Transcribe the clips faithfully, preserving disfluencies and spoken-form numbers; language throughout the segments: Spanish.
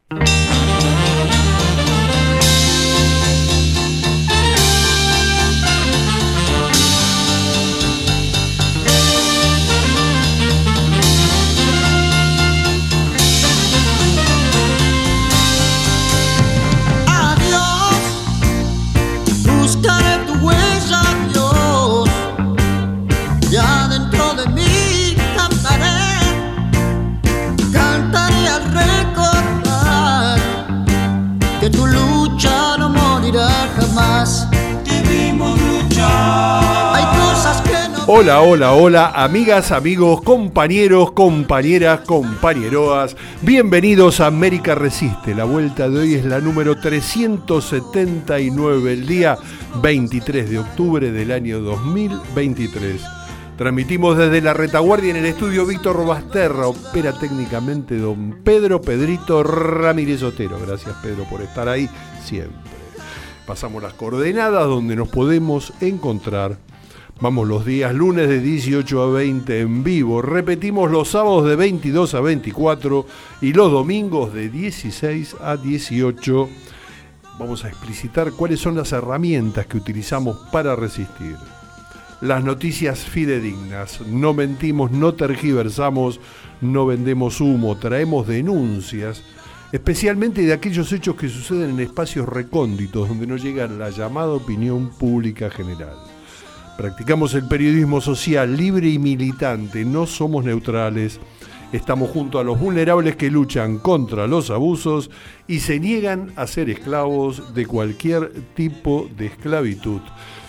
Hola, hola, hola, amigas, amigos, compañeros, compañeras, compañeroas. Bienvenidos a América Resiste. La vuelta de hoy es la número trescientos setenta y nueve, el día veintitrés de octubre del año dos mil veintitrés. Transmitimos desde la retaguardia en el estudio Víctor Basterra. Opera técnicamente don Pedro Pedrito Ramírez Otero. Gracias, Pedro, por estar ahí siempre. Pasamos las coordenadas donde nos podemos encontrar. Vamos los días lunes de dieciocho a veinte en vivo. Repetimos los sábados de veintidós a veinticuatro y los domingos de dieciséis a dieciocho. Vamos a explicitar cuáles son las herramientas que utilizamos para resistir. Las noticias fidedignas. No mentimos, no tergiversamos, no vendemos humo, traemos denuncias, especialmente de aquellos hechos que suceden en espacios recónditos donde no llega la llamada opinión pública general. Practicamos el periodismo social libre y militante, no somos neutrales, estamos junto a los vulnerables que luchan contra los abusos y se niegan a ser esclavos de cualquier tipo de esclavitud.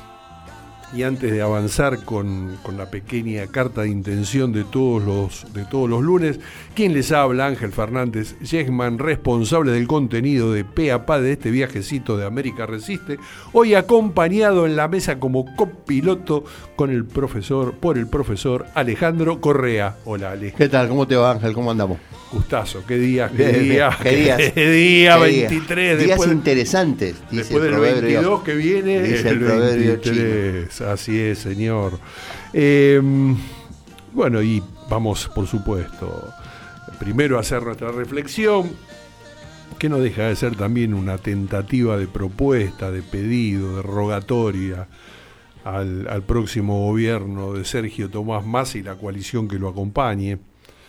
Y antes de avanzar con, con la pequeña carta de intención de todos los, de todos los lunes, quien les habla, Ángel Fernández Yesman, responsable del contenido de Pe a Pa de este viajecito de América Resiste, hoy acompañado en la mesa como copiloto con el profesor, por el profesor Alejandro Correa. Hola, Ale. ¿Qué tal? ¿Cómo te va, Ángel? ¿Cómo andamos? Gustazo, qué día, qué día, qué días, qué día, veintitrés. Días después, interesantes, dice después del el proverbio, veintidós que viene, dice el, el veintitrés. Chino. Así es, señor. Eh, bueno, y vamos, por supuesto, primero a hacer nuestra reflexión, que no deja de ser también una tentativa de propuesta, de pedido, de rogatoria al, al próximo gobierno de Sergio Tomás Massa y la coalición que lo acompañe.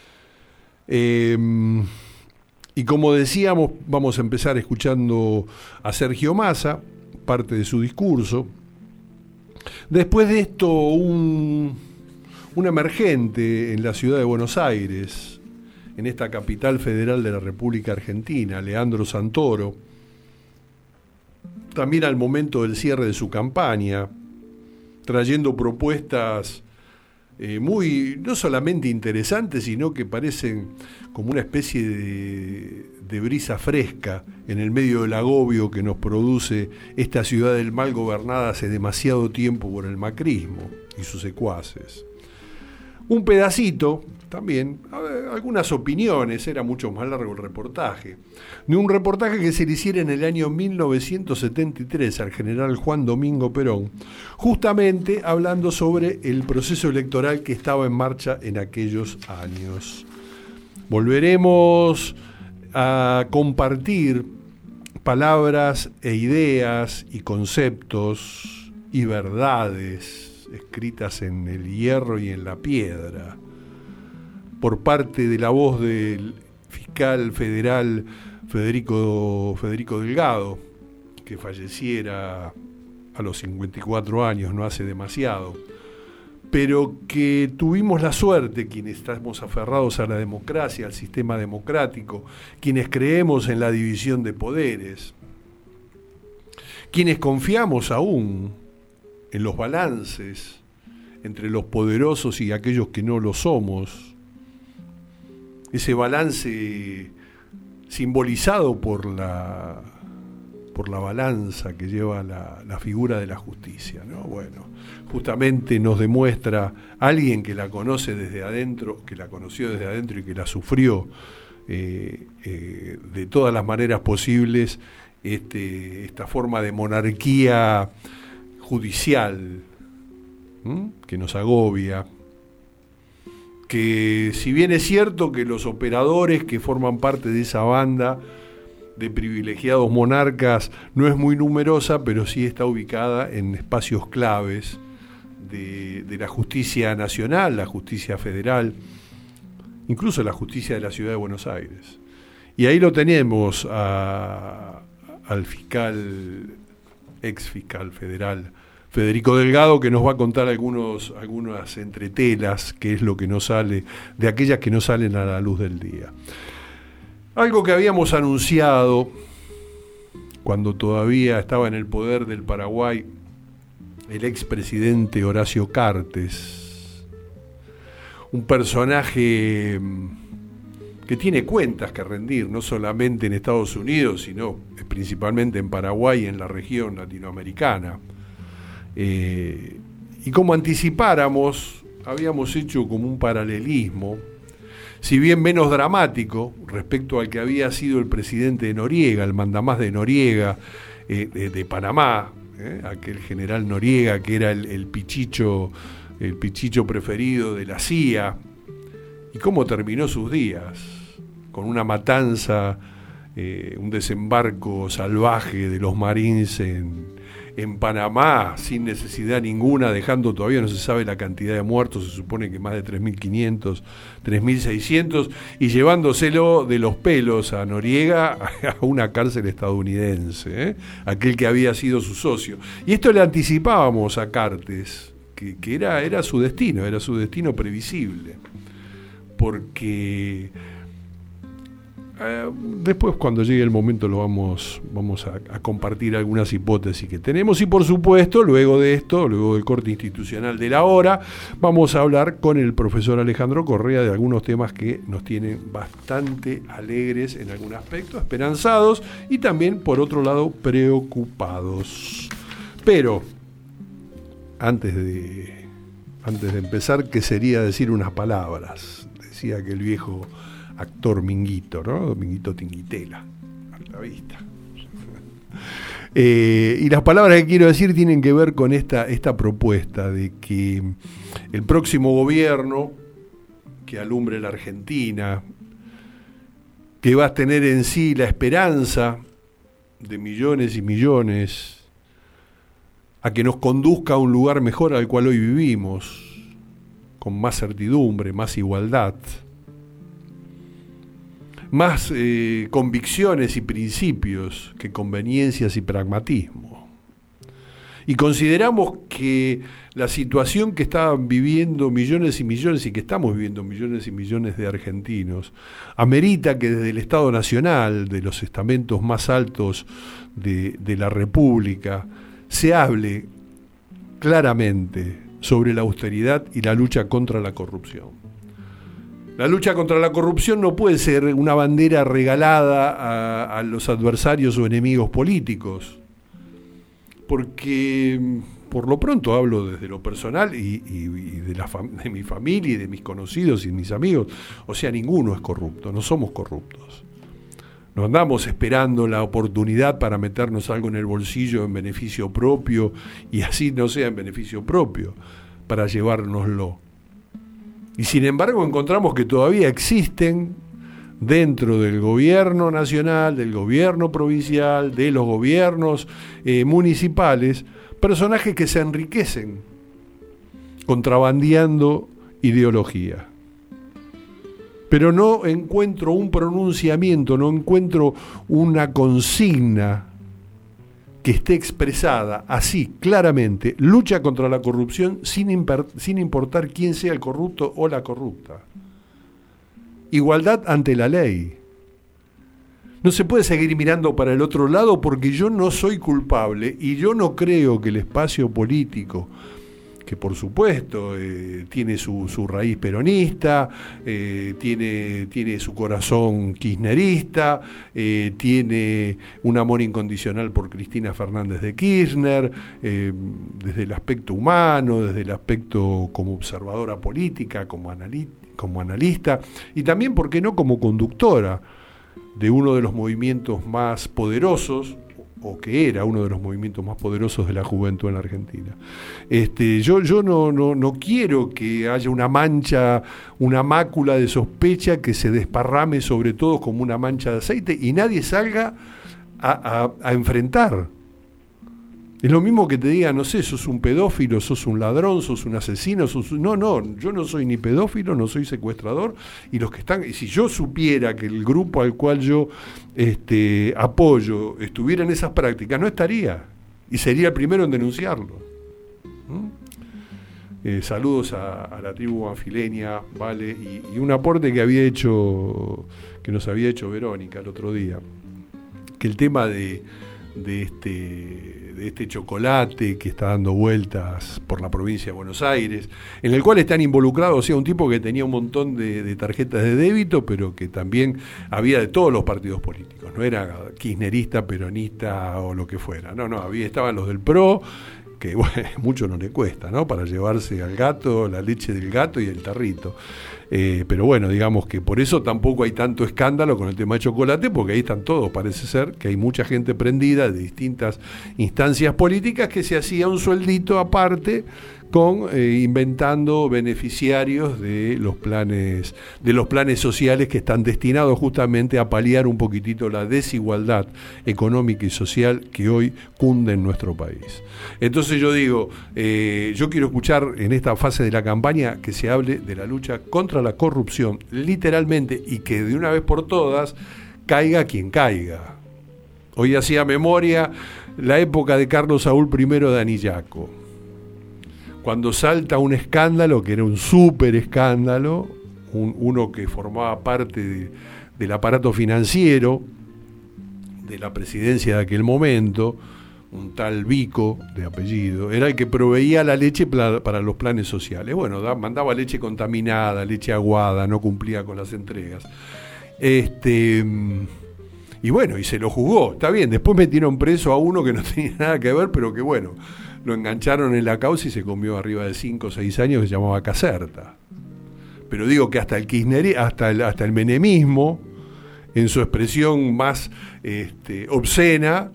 Eh, y como decíamos, vamos a empezar escuchando a Sergio Massa, parte de su discurso. Después de esto, un, un emergente en la ciudad de Buenos Aires, en esta capital federal de la República Argentina, Leandro Santoro, también al momento del cierre de su campaña, trayendo propuestas Eh, muy, no solamente interesantes, sino que parecen como una especie de, de brisa fresca en el medio del agobio que nos produce esta ciudad del mal gobernada hace demasiado tiempo por el macrismo y sus secuaces. Un pedacito, también, a ver, algunas opiniones, era mucho más largo el reportaje, de un reportaje que se le hiciera en el año mil novecientos setenta y tres al general Juan Domingo Perón, justamente hablando sobre el proceso electoral que estaba en marcha en aquellos años. Volveremos a compartir palabras e ideas y conceptos y verdades escritas en el hierro y en la piedra, por parte de la voz del fiscal federal Federico, Federico Delgado, que falleciera a los cincuenta y cuatro años, no hace demasiado, pero que tuvimos la suerte, quienes estamos aferrados a la democracia, al sistema democrático, quienes creemos en la división de poderes, quienes confiamos aún en los balances entre los poderosos y aquellos que no lo somos, ese balance simbolizado por la, por la balanza que lleva la, la figura de la justicia, ¿no? Bueno, justamente nos demuestra alguien que la conoce desde adentro, que la conoció desde adentro y que la sufrió eh, eh, de todas las maneras posibles, este, esta forma de monarquía judicial, ¿m? que nos agobia, que si bien es cierto que los operadores que forman parte de esa banda de privilegiados monarcas no es muy numerosa, pero sí está ubicada en espacios claves de, de la justicia nacional, la justicia federal, incluso la justicia de la ciudad de Buenos Aires. Y ahí lo tenemos a, al fiscal, ex fiscal federal, Federico Delgado, que nos va a contar algunos, algunas entretelas, que es lo que no sale, de aquellas que no salen a la luz del día. Algo que habíamos anunciado cuando todavía estaba en el poder del Paraguay el expresidente Horacio Cartes, un personaje que tiene cuentas que rendir, no solamente en Estados Unidos, sino principalmente en Paraguay y en la región latinoamericana. Eh, y como anticipáramos, habíamos hecho como un paralelismo, si bien menos dramático, respecto al que había sido el presidente de Noriega, el mandamás de Noriega, eh, de, de Panamá, eh, aquel general Noriega que era el, el pichicho, el pichicho preferido de la C I A, y cómo terminó sus días, con una matanza, eh, un desembarco salvaje de los Marines en, en Panamá, sin necesidad ninguna, dejando, todavía no se sabe la cantidad de muertos, se supone que más de tres mil quinientos, tres mil seiscientos, y llevándoselo de los pelos a Noriega a una cárcel estadounidense, ¿eh? Aquel que había sido su socio. Y esto le anticipábamos a Cartes, que, que era, era su destino, era su destino previsible, porque eh, después, cuando llegue el momento, lo vamos, vamos a, a compartir algunas hipótesis que tenemos, y por supuesto, luego de esto, luego del corte institucional de la hora, vamos a hablar con el profesor Alejandro Correa de algunos temas que nos tienen bastante alegres en algún aspecto, esperanzados y también, por otro lado, preocupados. Pero antes de, antes de empezar, ¿qué sería decir unas palabras? Decía aquel viejo actor Minguito, ¿no? Minguito Tinguitela, a la vista. Eh, y las palabras que quiero decir tienen que ver con esta, esta propuesta de que el próximo gobierno que alumbre la Argentina, que va a tener en sí la esperanza de millones y millones a que nos conduzca a un lugar mejor al cual hoy vivimos, con más certidumbre, más igualdad, más eh, convicciones y principios que conveniencias y pragmatismo. Y consideramos que la situación que estaban viviendo millones y millones, y que estamos viviendo millones y millones de argentinos, amerita que desde el Estado Nacional, de los estamentos más altos de, de la República, se hable claramente sobre la austeridad y la lucha contra la corrupción. La lucha contra la corrupción no puede ser una bandera regalada a, a los adversarios o enemigos políticos, porque por lo pronto hablo desde lo personal y, y, y de, la fam- de mi familia y de mis conocidos y mis amigos, o sea, ninguno es corrupto, no somos corruptos. No andamos esperando la oportunidad para meternos algo en el bolsillo en beneficio propio y así no sea en beneficio propio, para llevárnoslo. Y sin embargo encontramos que todavía existen dentro del gobierno nacional, del gobierno provincial, de los gobiernos eh, municipales, personajes que se enriquecen contrabandeando ideología. Pero no encuentro un pronunciamiento, no encuentro una consigna que esté expresada así, claramente: lucha contra la corrupción sin, imper- sin importar quién sea el corrupto o la corrupta. Igualdad ante la ley. No se puede seguir mirando para el otro lado porque yo no soy culpable y yo no creo que el espacio político, que por supuesto eh, tiene su, su raíz peronista, eh, tiene, tiene su corazón kirchnerista, eh, tiene un amor incondicional por Cristina Fernández de Kirchner, eh, desde el aspecto humano, desde el aspecto como observadora política, como, anali- como analista, y también, ¿por qué no?, como conductora de uno de los movimientos más poderosos, o que era uno de los movimientos más poderosos de la juventud en la Argentina. Este, yo yo no, no, no quiero que haya una mancha, una mácula de sospecha que se desparrame sobre todo como una mancha de aceite y nadie salga a, a, a enfrentar. Es lo mismo que te diga, no sé, sos un pedófilo, sos un ladrón, sos un asesino, sos un... no, no, yo no soy ni pedófilo, no soy secuestrador, y los que están, y si yo supiera que el grupo al cual yo este, apoyo estuviera en esas prácticas, no estaría, y sería el primero en denunciarlo. ¿Mm? Eh, saludos a, a la tribu anfileña, vale, y, y un aporte que había hecho, que nos había hecho Verónica el otro día, que el tema de, de este de este chocolate que está dando vueltas por la provincia de Buenos Aires, en el cual están involucrados, o sea, un tipo que tenía un montón de, de tarjetas de débito, pero que también había de todos los partidos políticos, no era kirchnerista, peronista o lo que fuera, no, no, había, estaban los del PRO, que bueno, mucho no le cuesta, ¿no? Para llevarse al gato, la leche del gato y el tarrito. Eh, pero bueno, digamos que por eso tampoco hay tanto escándalo con el tema de chocolate, porque ahí están todos, parece ser que hay mucha gente prendida de distintas instancias políticas que se hacía un sueldito aparte con eh, inventando beneficiarios de los planes de los planes sociales que están destinados justamente a paliar un poquitito la desigualdad económica y social que hoy cunde en nuestro país. Entonces yo digo, eh, yo quiero escuchar en esta fase de la campaña que se hable de la lucha contra la corrupción, literalmente, y que de una vez por todas caiga quien caiga. Hoy hacía memoria la época de Carlos Saúl primero de Anillaco, cuando salta un escándalo, que era un súper escándalo, un, uno que formaba parte de, del aparato financiero de la presidencia de aquel momento, un tal Vico, de apellido, era el que proveía la leche para, para los planes sociales. Bueno, da, mandaba leche contaminada, leche aguada, no cumplía con las entregas. Este... Y bueno, y se lo jugó, está bien, después metieron preso a uno que no tenía nada que ver, pero que bueno, lo engancharon en la causa y se comió arriba de cinco o seis años, que se llamaba Caserta. Pero digo que hasta el kirchner, hasta el, hasta el menemismo, en su expresión más este, obscena,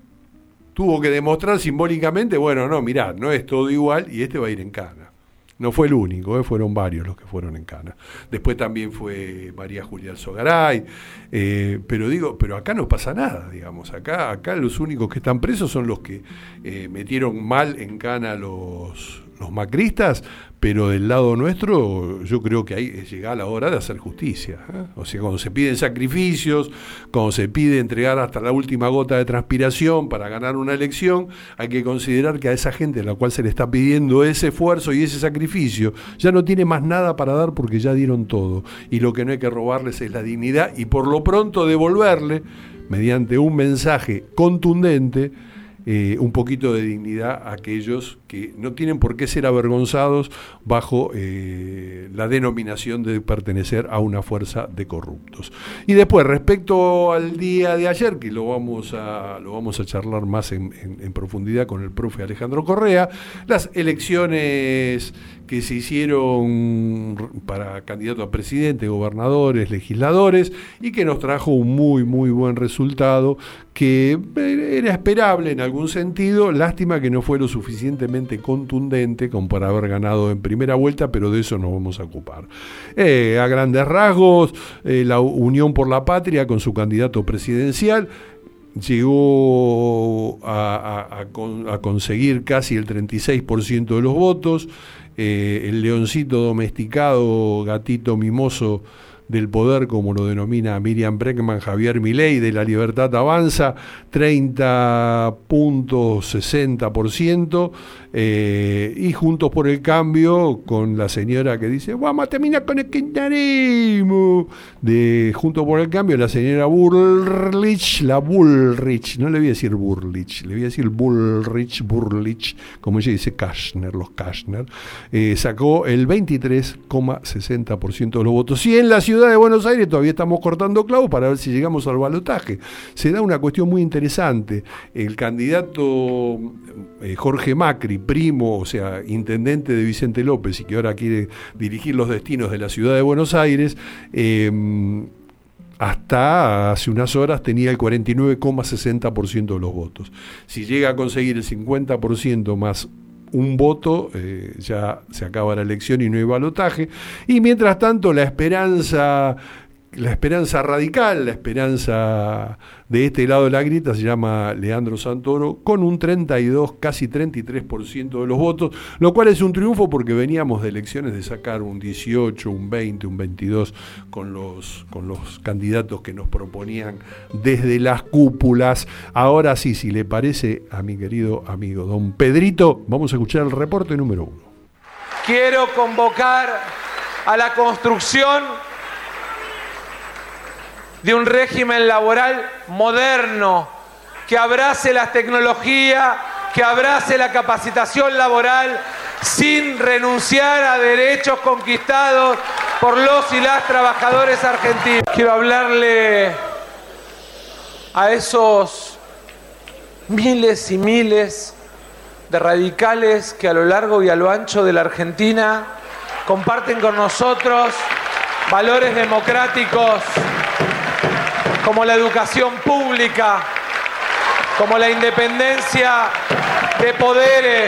tuvo que demostrar simbólicamente, bueno, no, mirá, no es todo igual y este va a ir en cana. No fue el único, ¿eh? Fueron varios los que fueron en cana. Después también fue María Julia Alzogaray, eh, pero digo, pero acá no pasa nada, digamos. Acá, acá los únicos que están presos son los que eh, metieron mal en cana los, los macristas, pero del lado nuestro yo creo que ahí llega la hora de hacer justicia, ¿eh? O sea, cuando se piden sacrificios, cuando se pide entregar hasta la última gota de transpiración para ganar una elección, hay que considerar que a esa gente a la cual se le está pidiendo ese esfuerzo y ese sacrificio ya no tiene más nada para dar porque ya dieron todo, y lo que no hay que robarles es la dignidad y por lo pronto devolverle, mediante un mensaje contundente, Eh, un poquito de dignidad a aquellos que no tienen por qué ser avergonzados bajo eh, la denominación de pertenecer a una fuerza de corruptos. Y después, respecto al día de ayer, que lo vamos a, lo vamos a charlar más en, en, en profundidad con el profe Alejandro Correa, las elecciones que se hicieron para candidatos a presidente, gobernadores, legisladores, y que nos trajo un muy, muy buen resultado, que era esperable en algún sentido, lástima que no fue lo suficientemente contundente como para haber ganado en primera vuelta, pero de eso nos vamos a ocupar. Eh, a grandes rasgos, eh, la Unión por la Patria con su candidato presidencial llegó a, a, a, con, a conseguir casi el treinta y seis por ciento de los votos. Eh, el leoncito domesticado, gatito mimoso del poder, como lo denomina Miriam Bregman, Javier Milei, de La Libertad Avanza, treinta punto sesenta por ciento, eh, y Juntos por el Cambio, con la señora que dice, vamos a terminar con el kirchnerismo, de Juntos por el Cambio, la señora Bullrich, la Bullrich, no le voy a decir Burlich, le voy a decir Bullrich, Burlich, como ella dice Kashner, los Kashner, eh, sacó el veintitrés coma sesenta por ciento de los votos, y en la ciudad de Buenos Aires todavía estamos cortando clavos para ver si llegamos al balotaje. Se da una cuestión muy interesante. El candidato eh, Jorge Macri, primo, o sea, intendente de Vicente López y que ahora quiere dirigir los destinos de la ciudad de Buenos Aires, eh, hasta hace unas horas tenía el cuarenta y nueve coma sesenta por ciento de los votos. Si llega a conseguir el cincuenta por ciento más un voto, eh, ya se acaba la elección y no hay balotaje. Y mientras tanto, la esperanza, la esperanza radical, la esperanza de este lado de la grieta, se llama Leandro Santoro, con un treinta y dos, casi treinta y tres por ciento de los votos, lo cual es un triunfo porque veníamos de elecciones de sacar un dieciocho, un veinte, un veintidós con los, con los candidatos que nos proponían desde las cúpulas. Ahora sí, si le parece a mi querido amigo don Pedrito, vamos a escuchar el reporte número uno. Quiero convocar a la construcción de un régimen laboral moderno, que abrace la tecnología, que abrace la capacitación laboral, sin renunciar a derechos conquistados por los y las trabajadores argentinos. Quiero hablarle a esos miles y miles de radicales que a lo largo y a lo ancho de la Argentina comparten con nosotros valores democráticos como la educación pública, como la independencia de poderes,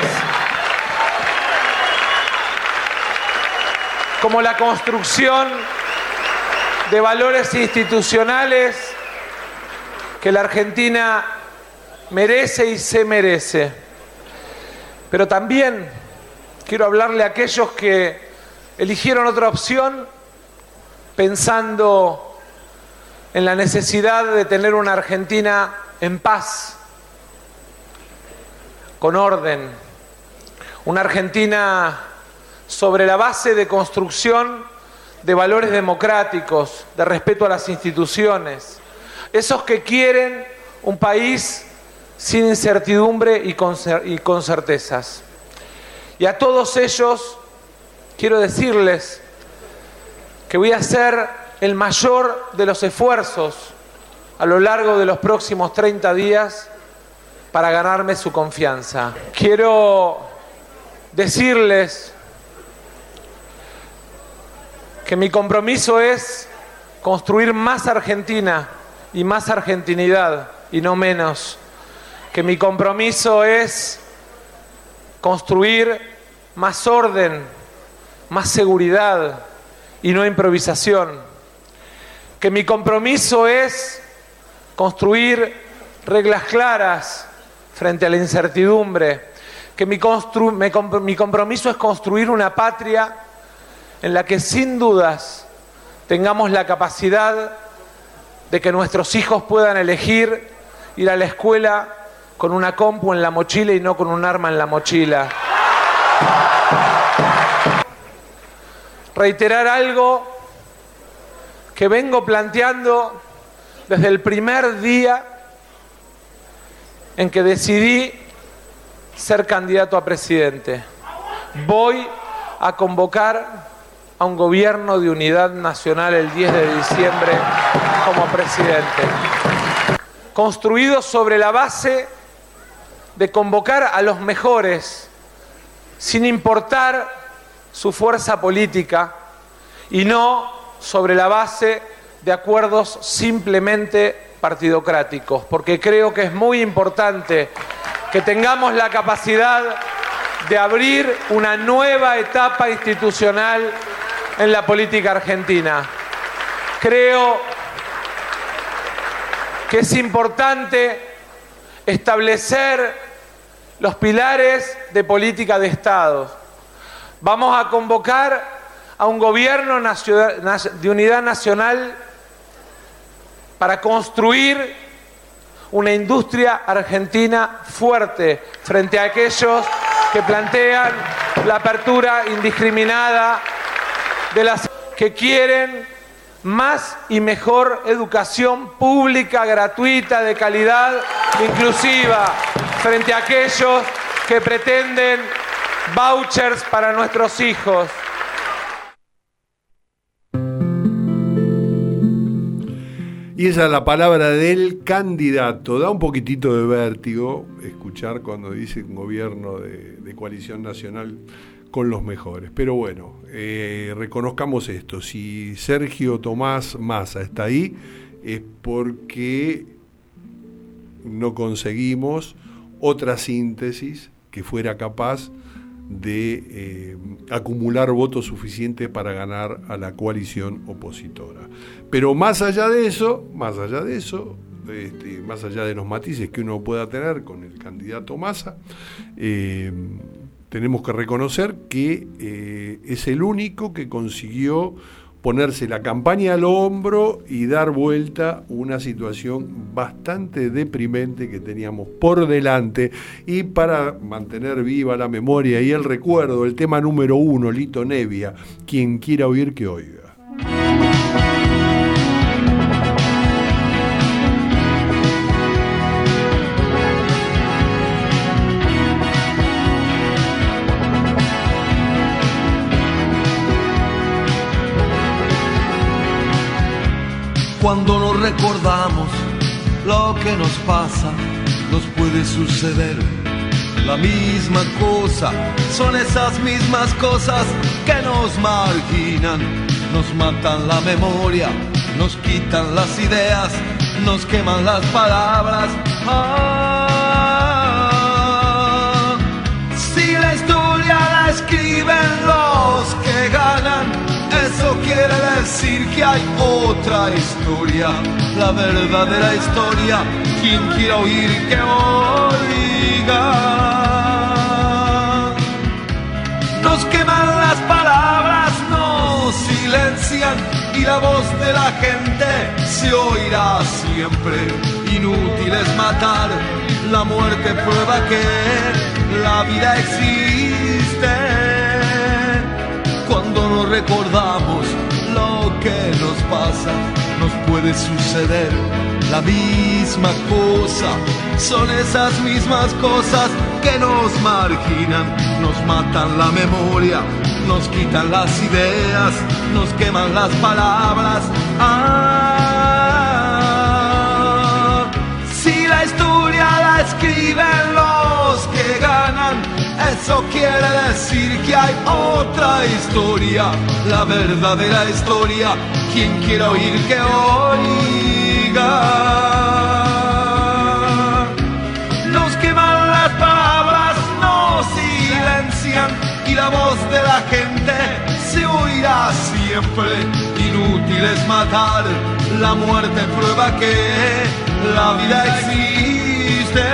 como la construcción de valores institucionales que la Argentina merece y se merece. Pero también quiero hablarle a aquellos que eligieron otra opción pensando en la necesidad de tener una Argentina en paz, con orden, una Argentina sobre la base de construcción de valores democráticos, de respeto a las instituciones, esos que quieren un país sin incertidumbre y con, y con certezas. Y a todos ellos quiero decirles que voy a hacer el mayor de los esfuerzos a lo largo de los próximos treinta días para ganarme su confianza. Quiero decirles que mi compromiso es construir más Argentina y más argentinidad y no menos. Que mi compromiso es construir más orden, más seguridad y no improvisación. Que mi compromiso es construir reglas claras frente a la incertidumbre. Que mi, constru- me comp- mi compromiso es construir una patria en la que sin dudas tengamos la capacidad de que nuestros hijos puedan elegir ir a la escuela con una compu en la mochila y no con un arma en la mochila. Reiterar algo que vengo planteando desde el primer día en que decidí ser candidato a presidente. Voy a convocar a un gobierno de unidad nacional el diez de diciembre como presidente, construido sobre la base de convocar a los mejores, sin importar su fuerza política, y no sobre la base de acuerdos simplemente partidocráticos, porque creo que es muy importante que tengamos la capacidad de abrir una nueva etapa institucional en la política argentina. Creo que es importante establecer los pilares de política de Estado. Vamos a convocar a un gobierno de unidad nacional para construir una industria argentina fuerte frente a aquellos que plantean la apertura indiscriminada de las que quieren más y mejor educación pública, gratuita, de calidad, inclusiva, frente a aquellos que pretenden vouchers para nuestros hijos. Y esa es la palabra del candidato. Da un poquitito de vértigo escuchar cuando dice un gobierno de, de coalición nacional con los mejores. Pero bueno, eh, reconozcamos esto. Si Sergio Tomás Massa está ahí, es porque no conseguimos otra síntesis que fuera capaz de eh, acumular votos suficientes para ganar a la coalición opositora. Pero más allá de eso, más allá de eso, este, más allá de los matices que uno pueda tener con el candidato Massa, eh, tenemos que reconocer que eh, es el único que consiguió ponerse la campaña al hombro y dar vuelta una situación bastante deprimente que teníamos por delante. Y para mantener viva la memoria y el recuerdo, el tema número uno, Lito Nevia, quien quiera oír que oiga. Cuando nos recordamos lo que nos pasa, nos puede suceder la misma cosa. Son esas mismas cosas que nos marginan, nos matan la memoria, nos quitan las ideas, nos queman las palabras. Ah, si la historia la escriben los que ganan, eso quiere decir que hay otra historia, la verdadera historia. Quien quiera oír que oiga. Nos queman las palabras, nos silencian y la voz de la gente se oirá siempre. Inútil es matar, la muerte prueba que la vida existe. Cuando nos recordamos lo que nos pasa, nos puede suceder la misma cosa. Son esas mismas cosas que nos marginan, nos matan la memoria, nos quitan las ideas, nos queman las palabras. Ah, si la historia la escriben los que ganan, eso quiere decir que hay otra historia, la verdadera historia. Quien quiera oír que oiga. Nos queman las palabras, nos silencian y la voz de la gente se oirá siempre. Inútil es matar, la muerte prueba que la vida existe.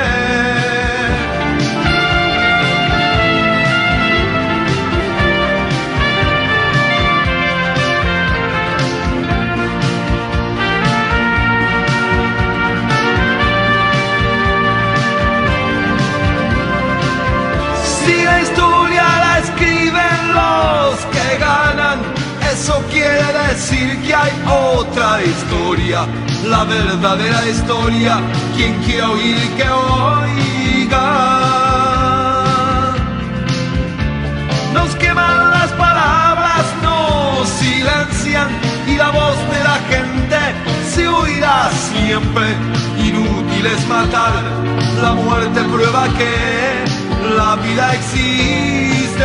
Si la historia la escriben los que ganan, eso quiere decir que hay otra historia, la verdadera historia. Quien quiera oír que oiga. Nos queman las palabras, nos silencian y la voz de la gente se oirá siempre. Inútil es matar, la muerte prueba que la vida existe.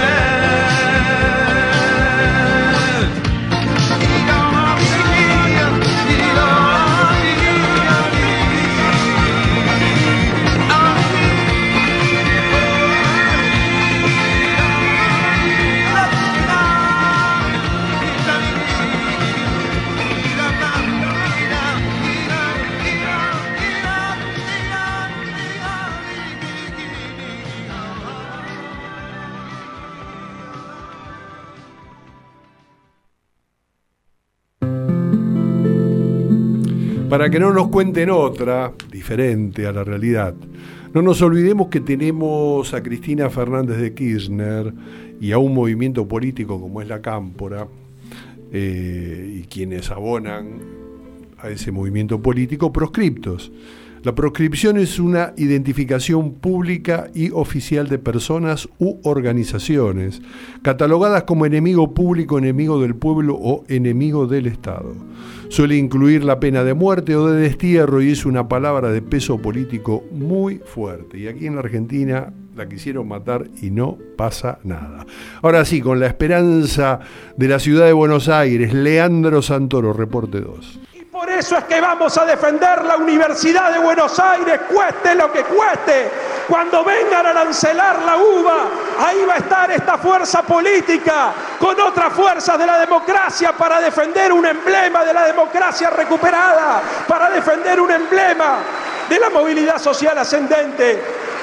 Para que no nos cuenten otra, diferente a la realidad, no nos olvidemos que tenemos a Cristina Fernández de Kirchner y a un movimiento político como es la Cámpora, eh, y quienes abonan a ese movimiento político proscriptos. La proscripción es una identificación pública y oficial de personas u organizaciones catalogadas como enemigo público, enemigo del pueblo o enemigo del Estado. Suele incluir la pena de muerte o de destierro y es una palabra de peso político muy fuerte. Y aquí en la Argentina la quisieron matar y no pasa nada. Ahora sí, con la esperanza de la ciudad de Buenos Aires, Leandro Santoro, Reporte dos. Y por eso es que vamos a defender la Universidad de Buenos Aires, cueste lo que cueste. Cuando vengan a arancelar la uva, ahí va a estar esta fuerza política con otras fuerzas de la democracia para defender un emblema de la democracia recuperada, para defender un emblema de la movilidad social ascendente.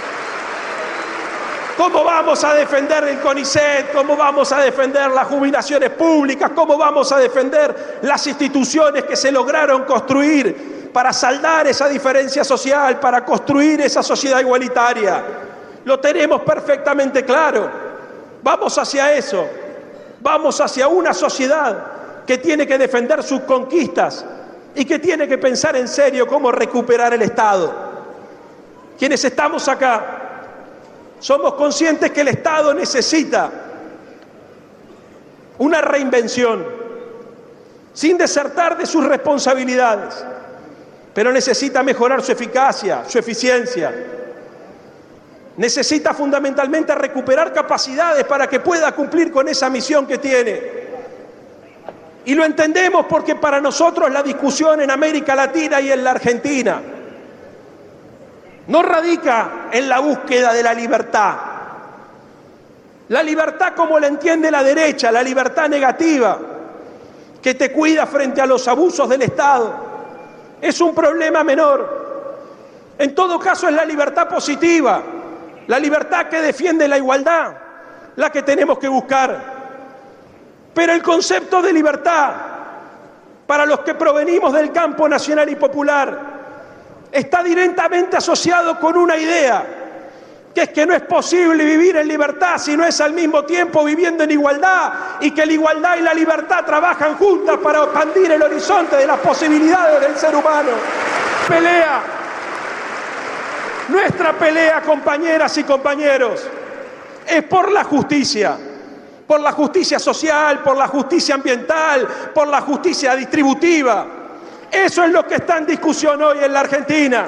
¿Cómo vamos a defender el CONICET? ¿Cómo vamos a defender las jubilaciones públicas? ¿Cómo vamos a defender las instituciones que se lograron construir para saldar esa diferencia social, para construir esa sociedad igualitaria? Lo tenemos perfectamente claro. Vamos hacia eso. Vamos hacia una sociedad que tiene que defender sus conquistas y que tiene que pensar en serio cómo recuperar el Estado. Quienes estamos acá somos conscientes que el Estado necesita una reinvención, sin desertar de sus responsabilidades, pero necesita mejorar su eficacia, su eficiencia. Necesita fundamentalmente recuperar capacidades para que pueda cumplir con esa misión que tiene. Y lo entendemos porque para nosotros la discusión en América Latina y en la Argentina no radica en la búsqueda de la libertad. La libertad como la entiende la derecha, la libertad negativa, que te cuida frente a los abusos del Estado, es un problema menor. En todo caso es la libertad positiva, la libertad que defiende la igualdad, la que tenemos que buscar. Pero el concepto de libertad, para los que provenimos del campo nacional y popular, está directamente asociado con una idea, que es que no es posible vivir en libertad si no es al mismo tiempo viviendo en igualdad, y que la igualdad y la libertad trabajan juntas para expandir el horizonte de las posibilidades del ser humano. Pelea, nuestra pelea, compañeras y compañeros, es por la justicia, por la justicia social, por la justicia ambiental, por la justicia distributiva. Eso es lo que está en discusión hoy en la Argentina.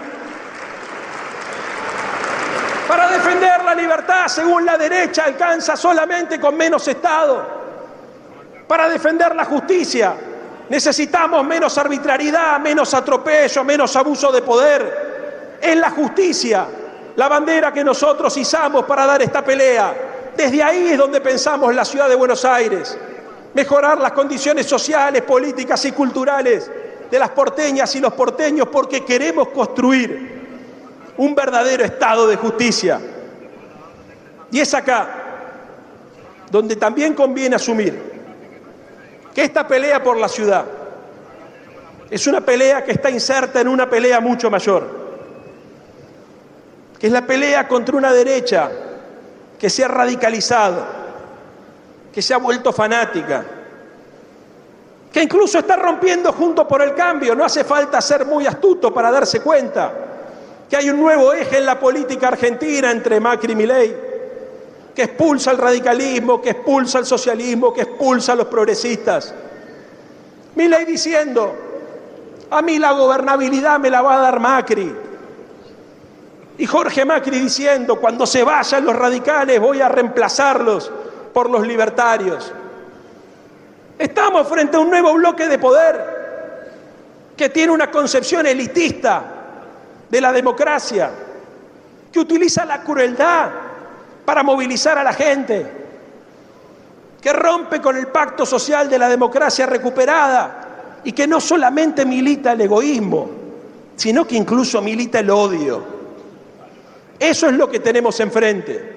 Para defender la libertad, según la derecha, alcanza solamente con menos Estado. Para defender la justicia, necesitamos menos arbitrariedad, menos atropello, menos abuso de poder. Es la justicia la bandera que nosotros izamos para dar esta pelea. Desde ahí es donde pensamos la ciudad de Buenos Aires. Mejorar las condiciones sociales, políticas y culturales de las porteñas y los porteños, porque queremos construir un verdadero Estado de justicia. Y es acá donde también conviene asumir que esta pelea por la ciudad es una pelea que está inserta en una pelea mucho mayor, que es la pelea contra una derecha que se ha radicalizado, que se ha vuelto fanática, que incluso está rompiendo Juntos por el Cambio. No hace falta ser muy astuto para darse cuenta que hay un nuevo eje en la política argentina entre Macri y Milei, que expulsa el radicalismo, que expulsa el socialismo, que expulsa a los progresistas. Milei diciendo: a mí la gobernabilidad me la va a dar Macri. Y Jorge Macri diciendo: cuando se vayan los radicales voy a reemplazarlos por los libertarios. Estamos frente a un nuevo bloque de poder que tiene una concepción elitista de la democracia, que utiliza la crueldad para movilizar a la gente, que rompe con el pacto social de la democracia recuperada y que no solamente milita el egoísmo, sino que incluso milita el odio. Eso es lo que tenemos enfrente.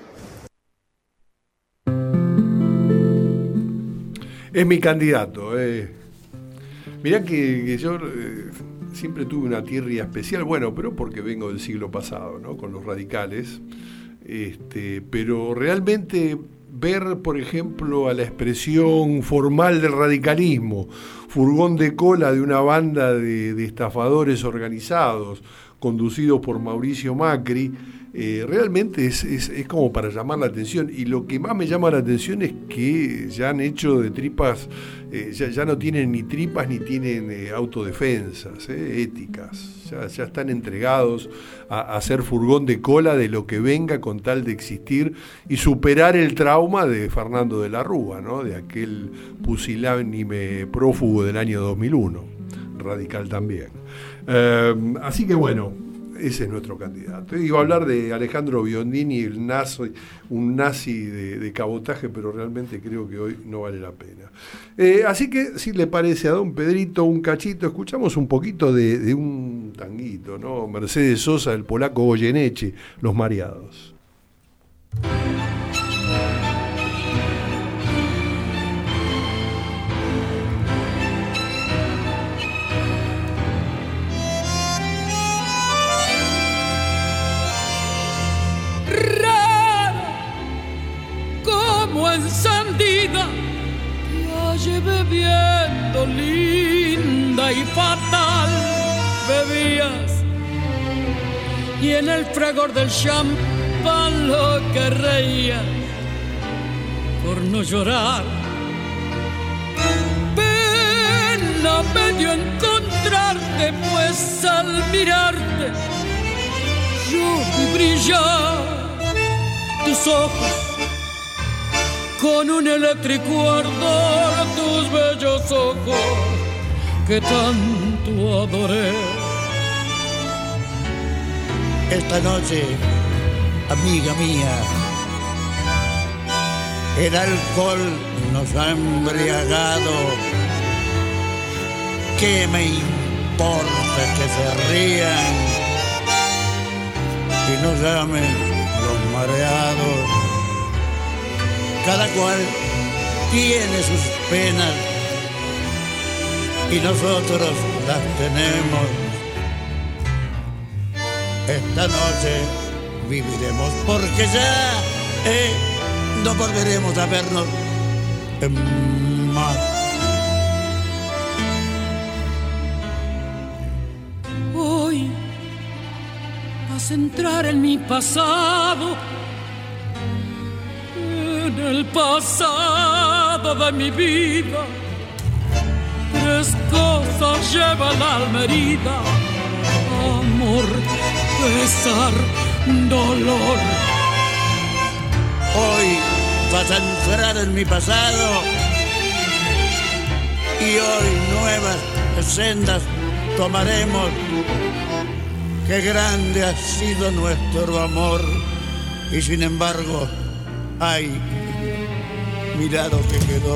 Es mi candidato. Eh. Mirá que, que yo eh, siempre tuve una tirria especial, bueno, pero porque vengo del siglo pasado, ¿no? Con los radicales. Este, pero realmente ver, por ejemplo, a la expresión formal del radicalismo, furgón de cola de una banda de, de estafadores organizados, conducidos por Mauricio Macri, eh, realmente es, es, es como para llamar la atención. Y lo que más me llama la atención es que ya han hecho de tripas, eh, ya, ya no tienen ni tripas ni tienen eh, autodefensas, eh, éticas. Ya, ya están entregados a, a ser furgón de cola de lo que venga con tal de existir y superar el trauma de Fernando de la Rúa, ¿no? De aquel pusilánime prófugo del año dos mil uno. radical también. Eh, así que bueno, ese es nuestro candidato. Iba a hablar de Alejandro Biondini, el nazi, un nazi de, de cabotaje, pero realmente creo que hoy no vale la pena. Eh, así que, si le parece a don Pedrito un cachito, escuchamos un poquito de, de un tanguito, ¿no? Mercedes Sosa, el polaco Goyeneche, Los Mareados. Encendida, te hallé bebiendo linda y fatal. Bebías y en el fragor del champán lo que reías por no llorar. Pena me dio encontrarte, pues al mirarte yo vi brillar tus ojos con un eléctrico ardor, tus bellos ojos que tanto adoré. Esta noche, amiga mía, el alcohol nos ha embriagado. ¿Qué me importa que se rían y nos llamen los mareados? Cada cual tiene sus penas y nosotros las tenemos. Esta noche viviremos porque ya eh, no volveremos a vernos más. Hoy vas a entrar en mi pasado, en el pasado de mi vida. Tres cosas lleva el alma herida: amor, pesar, dolor. Hoy vas a entrar en mi pasado y hoy nuevas sendas tomaremos. Qué grande ha sido nuestro amor y sin embargo, ay, mira lo que quedó.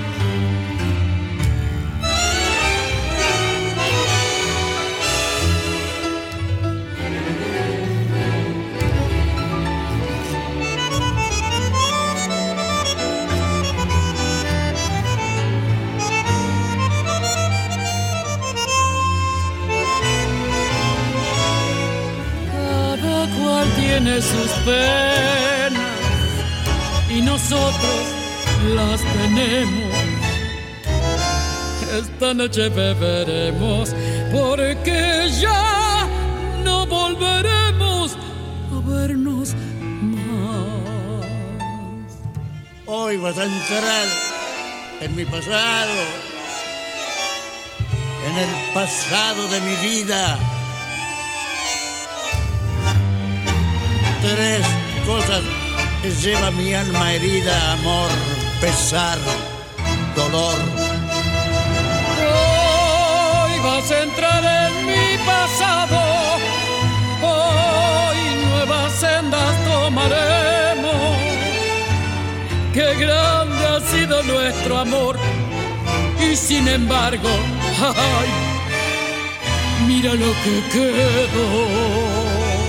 Cada cual tiene sus penas y nosotros las tenemos. Esta noche beberemos porque ya no volveremos a vernos más. Hoy vas a entrar en mi pasado, en el pasado de mi vida. Tres cosas lleva mi alma herida: amor, pesar, dolor. Hoy vas a entrar en mi pasado, hoy nuevas sendas tomaremos. Qué grande ha sido nuestro amor y sin embargo, ay, mira lo que quedó.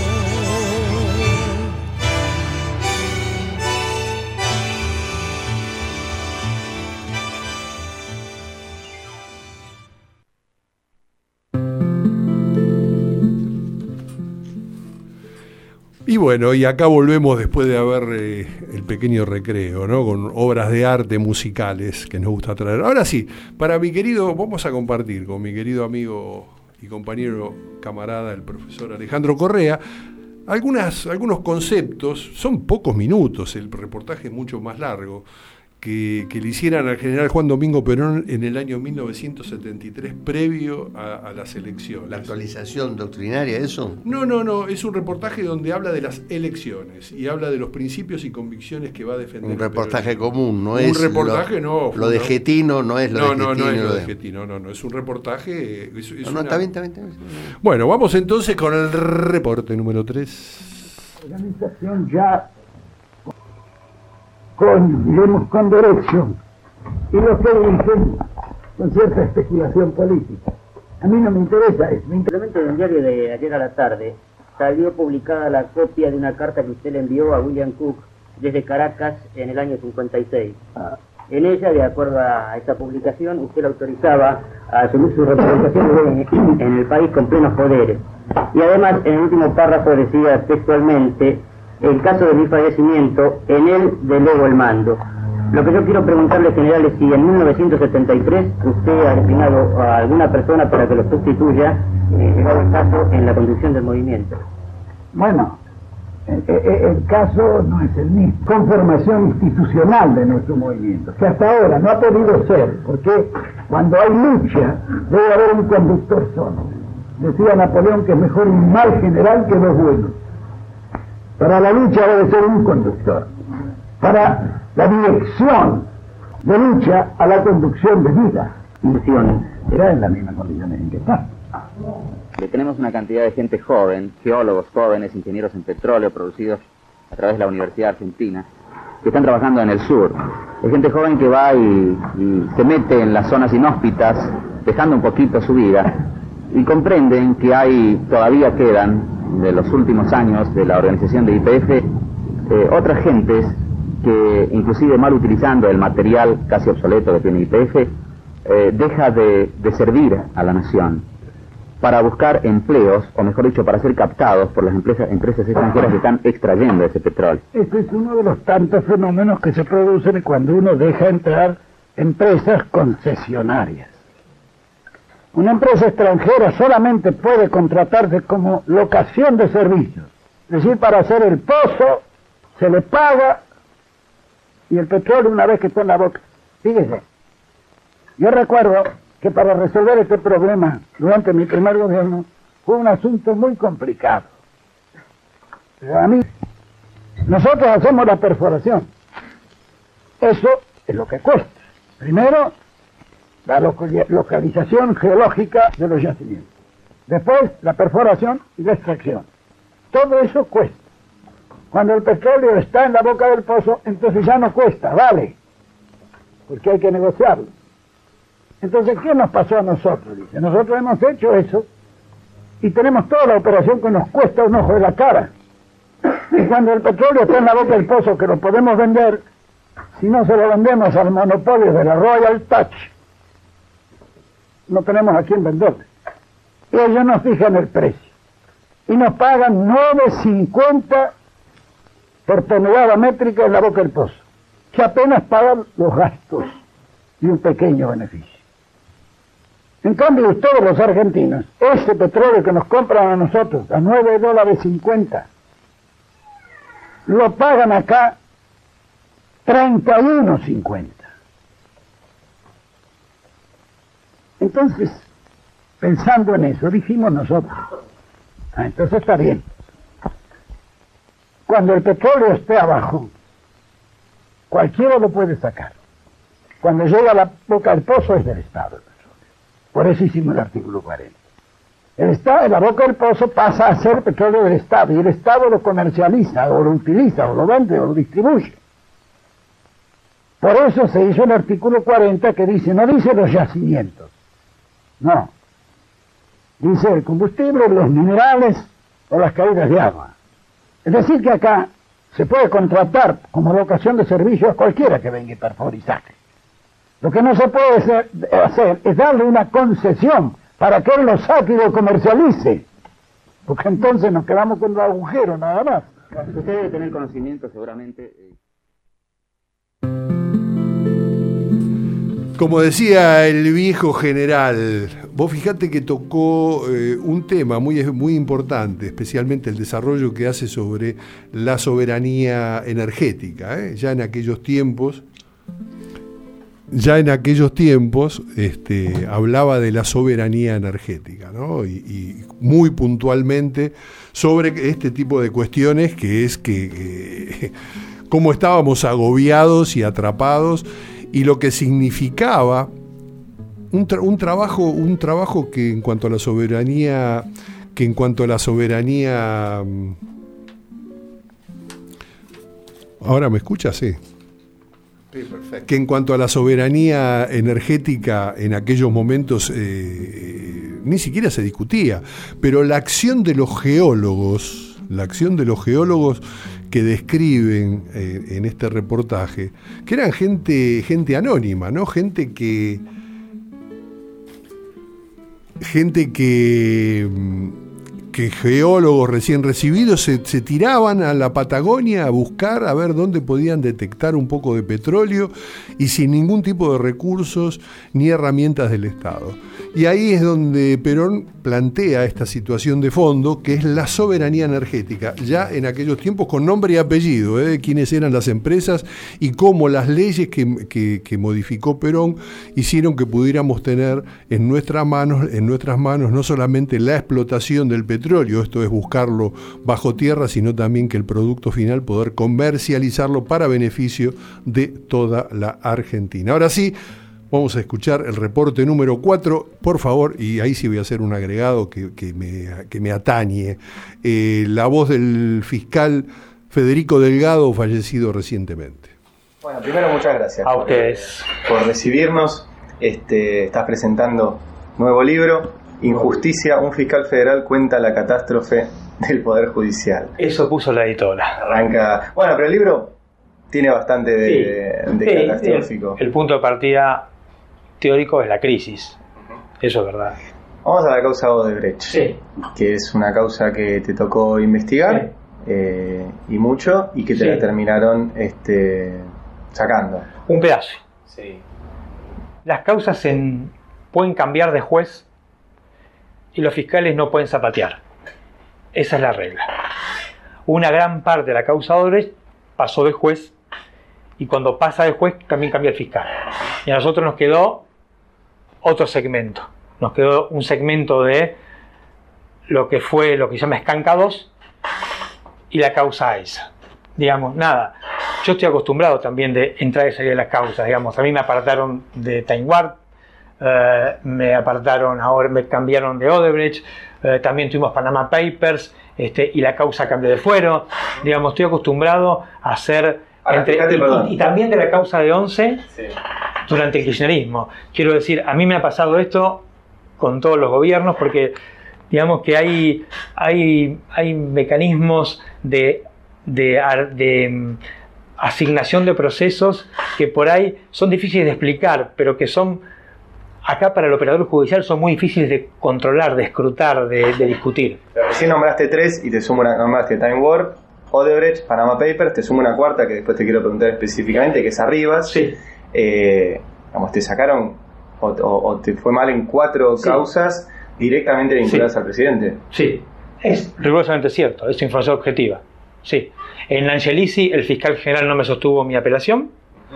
Y bueno, y acá volvemos después de haber eh, el pequeño recreo, ¿no? Con obras de arte musicales que nos gusta traer. Ahora sí, para mi querido, vamos a compartir con mi querido amigo y compañero camarada, el profesor Alejandro Correa, algunas, algunos conceptos. Son pocos minutos, el reportaje es mucho más largo. que, que le hicieran al general Juan Domingo Perón en el año mil novecientos setenta y tres, previo a, a las elecciones. ¿La actualización doctrinaria, eso? No, no, no, es un reportaje donde habla de las elecciones y habla de los principios y convicciones que va a defender. Un reportaje común, no un es. Un reportaje, lo, no. Lo de Getino no es lo no, de no, Getino. No, no es lo de de... Getino, no, no, es un reportaje. Es, es no, no, una... está bien, está bien, está bien. Bueno, vamos entonces con el reporte número tres. Organización ya con, digamos, con derecho, y los que dicen con cierta especulación política. A mí no me interesa eso. Simplemente en el diario de ayer a la tarde salió publicada la copia de una carta que usted le envió a William Cook desde Caracas en el año cincuenta y seis. Ah. En ella, de acuerdo a esta publicación, usted le autorizaba a asumir su representación en el país con plenos poderes. Y además, en el último párrafo decía textualmente: en caso de mi fallecimiento, en él delego el mando. Lo que yo quiero preguntarle, general, es si en mil novecientos setenta y tres usted ha designado a alguna persona para que lo sustituya, eh, llegado el caso, en la conducción del movimiento. Bueno, el, el caso no es el mismo. Conformación institucional de nuestro movimiento, que hasta ahora no ha podido ser, porque cuando hay lucha debe haber un conductor solo. Decía Napoleón que es mejor un mal general que dos buenos. Para la lucha debe ser un conductor. Para la dirección de lucha a la conducción de vida. Función. Era en las mismas condiciones en que está. Tenemos una cantidad de gente joven, geólogos jóvenes, ingenieros en petróleo producidos a través de la Universidad Argentina, que están trabajando en el sur. Hay gente joven que va y, y se mete en las zonas inhóspitas, dejando un poquito su vida, y comprenden que hay, todavía quedan, de los últimos años de la organización de Y P F, eh, otras gentes que, inclusive mal utilizando el material casi obsoleto que tiene Y P F, eh, deja de, de servir a la nación para buscar empleos, o mejor dicho, para ser captados por las empresas, empresas extranjeras que están extrayendo ese petróleo. Este es uno de los tantos fenómenos que se producen cuando uno deja entrar empresas concesionarias. Una empresa extranjera solamente puede contratarse como locación de servicios, es decir, para hacer el pozo, se le paga, y el petróleo una vez que está en la boca. Fíjese, yo recuerdo que para resolver este problema durante mi primer gobierno fue un asunto muy complicado. Pero a mí, nosotros hacemos la perforación. Eso es lo que cuesta. Primero, la localización geológica de los yacimientos. Después, la perforación y la extracción. Todo eso cuesta. Cuando el petróleo está en la boca del pozo, entonces ya no cuesta, vale, porque hay que negociarlo. Entonces, ¿qué nos pasó a nosotros? Dice, nosotros hemos hecho eso y tenemos toda la operación que nos cuesta un ojo de la cara. Y cuando el petróleo está en la boca del pozo, que lo podemos vender, si no se lo vendemos al monopolio de la Royal Touch, no tenemos a quién venderle. Y ellos nos fijan el precio. Y nos pagan nueve cincuenta por tonelada métrica en la boca del pozo, que apenas pagan los gastos y un pequeño beneficio. En cambio, ustedes los argentinos, ese petróleo que nos compran a nosotros a nueve dólares cincuenta, lo pagan acá treinta y uno cincuenta. Entonces, pensando en eso, dijimos nosotros, ah, entonces está bien. Cuando el petróleo esté abajo, cualquiera lo puede sacar. Cuando llega a la boca del pozo es del Estado. Por eso hicimos el artículo cuarenta. El Estado, en la boca del pozo, pasa a ser petróleo del Estado, y el Estado lo comercializa, o lo utiliza, o lo vende, o lo distribuye. Por eso se hizo el artículo cuarenta, que dice, no dice los yacimientos, no. Dice el combustible, los minerales, o las caídas de agua. Es decir, que acá se puede contratar como locación de servicio a cualquiera que venga y perfore y saque. Lo que no se puede hacer es darle una concesión para que él lo saque y lo comercialice, porque entonces nos quedamos con un agujero nada más. Usted debe tener conocimiento seguramente. Como decía el viejo general, vos fijate que tocó eh, un tema muy, muy importante, especialmente el desarrollo que hace sobre la soberanía energética, ¿eh? Ya en aquellos tiempos ya en aquellos tiempos este, hablaba de la soberanía energética, ¿no? Y, y muy puntualmente sobre este tipo de cuestiones, que es que eh, cómo estábamos agobiados y atrapados, y lo que significaba un, tra- un trabajo, un trabajo que en cuanto a la soberanía, que en cuanto a la soberanía, ahora me escuchas, sí. Sí, perfecto. Que en cuanto a la soberanía energética en aquellos momentos eh, ni siquiera se discutía, pero la acción de los geólogos, la acción de los geólogos que describen eh, en este reportaje, que eran gente, gente anónima, ¿no? Gente que gente que que geólogos recién recibidos se, se tiraban a la Patagonia a buscar a ver dónde podían detectar un poco de petróleo, y sin ningún tipo de recursos ni herramientas del Estado. Y ahí es donde Perón plantea esta situación de fondo, que es la soberanía energética, ya en aquellos tiempos con nombre y apellido, ¿eh? Quiénes eran las empresas y cómo las leyes que, que, que modificó Perón hicieron que pudiéramos tener en nuestras manos, en nuestras manos no solamente la explotación del petróleo, esto es buscarlo bajo tierra, sino también que el producto final poder comercializarlo para beneficio de toda la Argentina. Ahora sí, vamos a escuchar el reporte número cuatro, por favor, y ahí sí voy a hacer un agregado que, que, me, que me atañe. Eh, la voz del fiscal Federico Delgado, fallecido recientemente. Bueno, primero muchas gracias a ustedes por recibirnos. Este, estás presentando nuevo libro, Injusticia, un fiscal federal cuenta la catástrofe del Poder Judicial. Eso puso la editora. Arranca... Bueno, pero el libro tiene bastante de, sí, de sí, catastrófico. El, el punto de partida teórico es la crisis. Eso es verdad. Vamos a la causa Odebrecht, sí. Que es una causa que te tocó investigar, sí. eh, y mucho, y que te sí. la terminaron este, sacando. Un pedazo. Sí. Las causas en, pueden cambiar de juez y los fiscales no pueden zapatear. Esa es la regla. Una gran parte de la causa Odebrecht pasó de juez, y cuando pasa de juez también cambia el fiscal. Y a nosotros nos quedó otro segmento. Nos quedó un segmento de lo que fue lo que se llama Escanca dos y la causa esa. Digamos, nada. Yo estoy acostumbrado también de entrar y salir de las causas. Digamos, a mí me apartaron de Time Warp, eh, me apartaron, ahora me cambiaron de Odebrecht, eh, también tuvimos Panama Papers, este, y la causa cambió de fuero. Digamos, estoy acostumbrado a hacer... Ahora, entre, fíjate, y, y también de la causa de once, sí. Durante el kirchnerismo. Quiero decir, a mí me ha pasado esto con todos los gobiernos, porque digamos que hay, hay, hay mecanismos de, de, de asignación de procesos que por ahí son difíciles de explicar, pero que son, acá para el operador judicial, son muy difíciles de controlar, de escrutar, de, de discutir. Pero recién nombraste tres y te sumo una, nombraste Time Warp, Odebrecht, Panama Papers, te sumo una cuarta que después te quiero preguntar específicamente, que es Arribas. Sí. Eh, vamos, te sacaron o, o, o te fue mal en cuatro sí. causas directamente vinculadas sí. al presidente. Sí, es rigurosamente cierto, es información objetiva. Sí. En Angelici el fiscal general no me sostuvo mi apelación,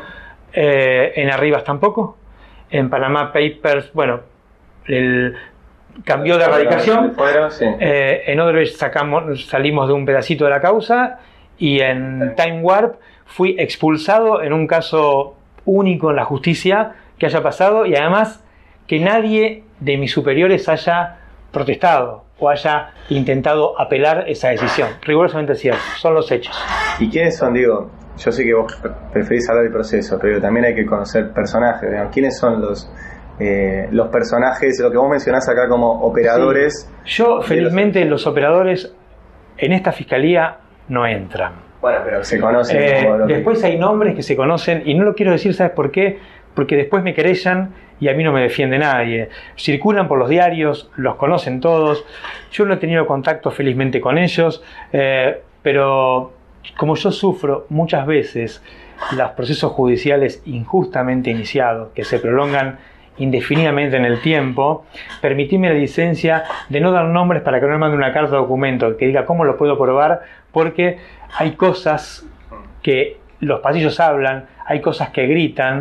eh, en Arribas tampoco, en Panama Papers, bueno, el... cambió de erradicación, fueron, sí. eh, en Odebrecht sacamos, salimos de un pedacito de la causa, y en Time Warp fui expulsado en un caso único en la justicia que haya pasado, y además que nadie de mis superiores haya protestado o haya intentado apelar esa decisión. Rigurosamente cierto, son los hechos. ¿Y quiénes son? Digo, yo sé que vos preferís hablar del proceso, pero también hay que conocer personajes, digamos. ¿Quiénes son los Eh, los personajes, lo que vos mencionás acá como operadores? Sí. Yo, felizmente, los... los operadores en esta fiscalía no entran. Bueno, pero se conocen. Eh, después que... hay nombres que se conocen, y no lo quiero decir, ¿sabes por qué? Porque después me querellan y a mí no me defiende nadie. Circulan por los diarios, los conocen todos. Yo no he tenido contacto, felizmente, con ellos, eh, pero como yo sufro muchas veces los procesos judiciales injustamente iniciados, que se prolongan indefinidamente en el tiempo, permitime la licencia de no dar nombres para que no me mande una carta de documento que diga cómo lo puedo probar, porque hay cosas que los pasillos hablan, hay cosas que gritan,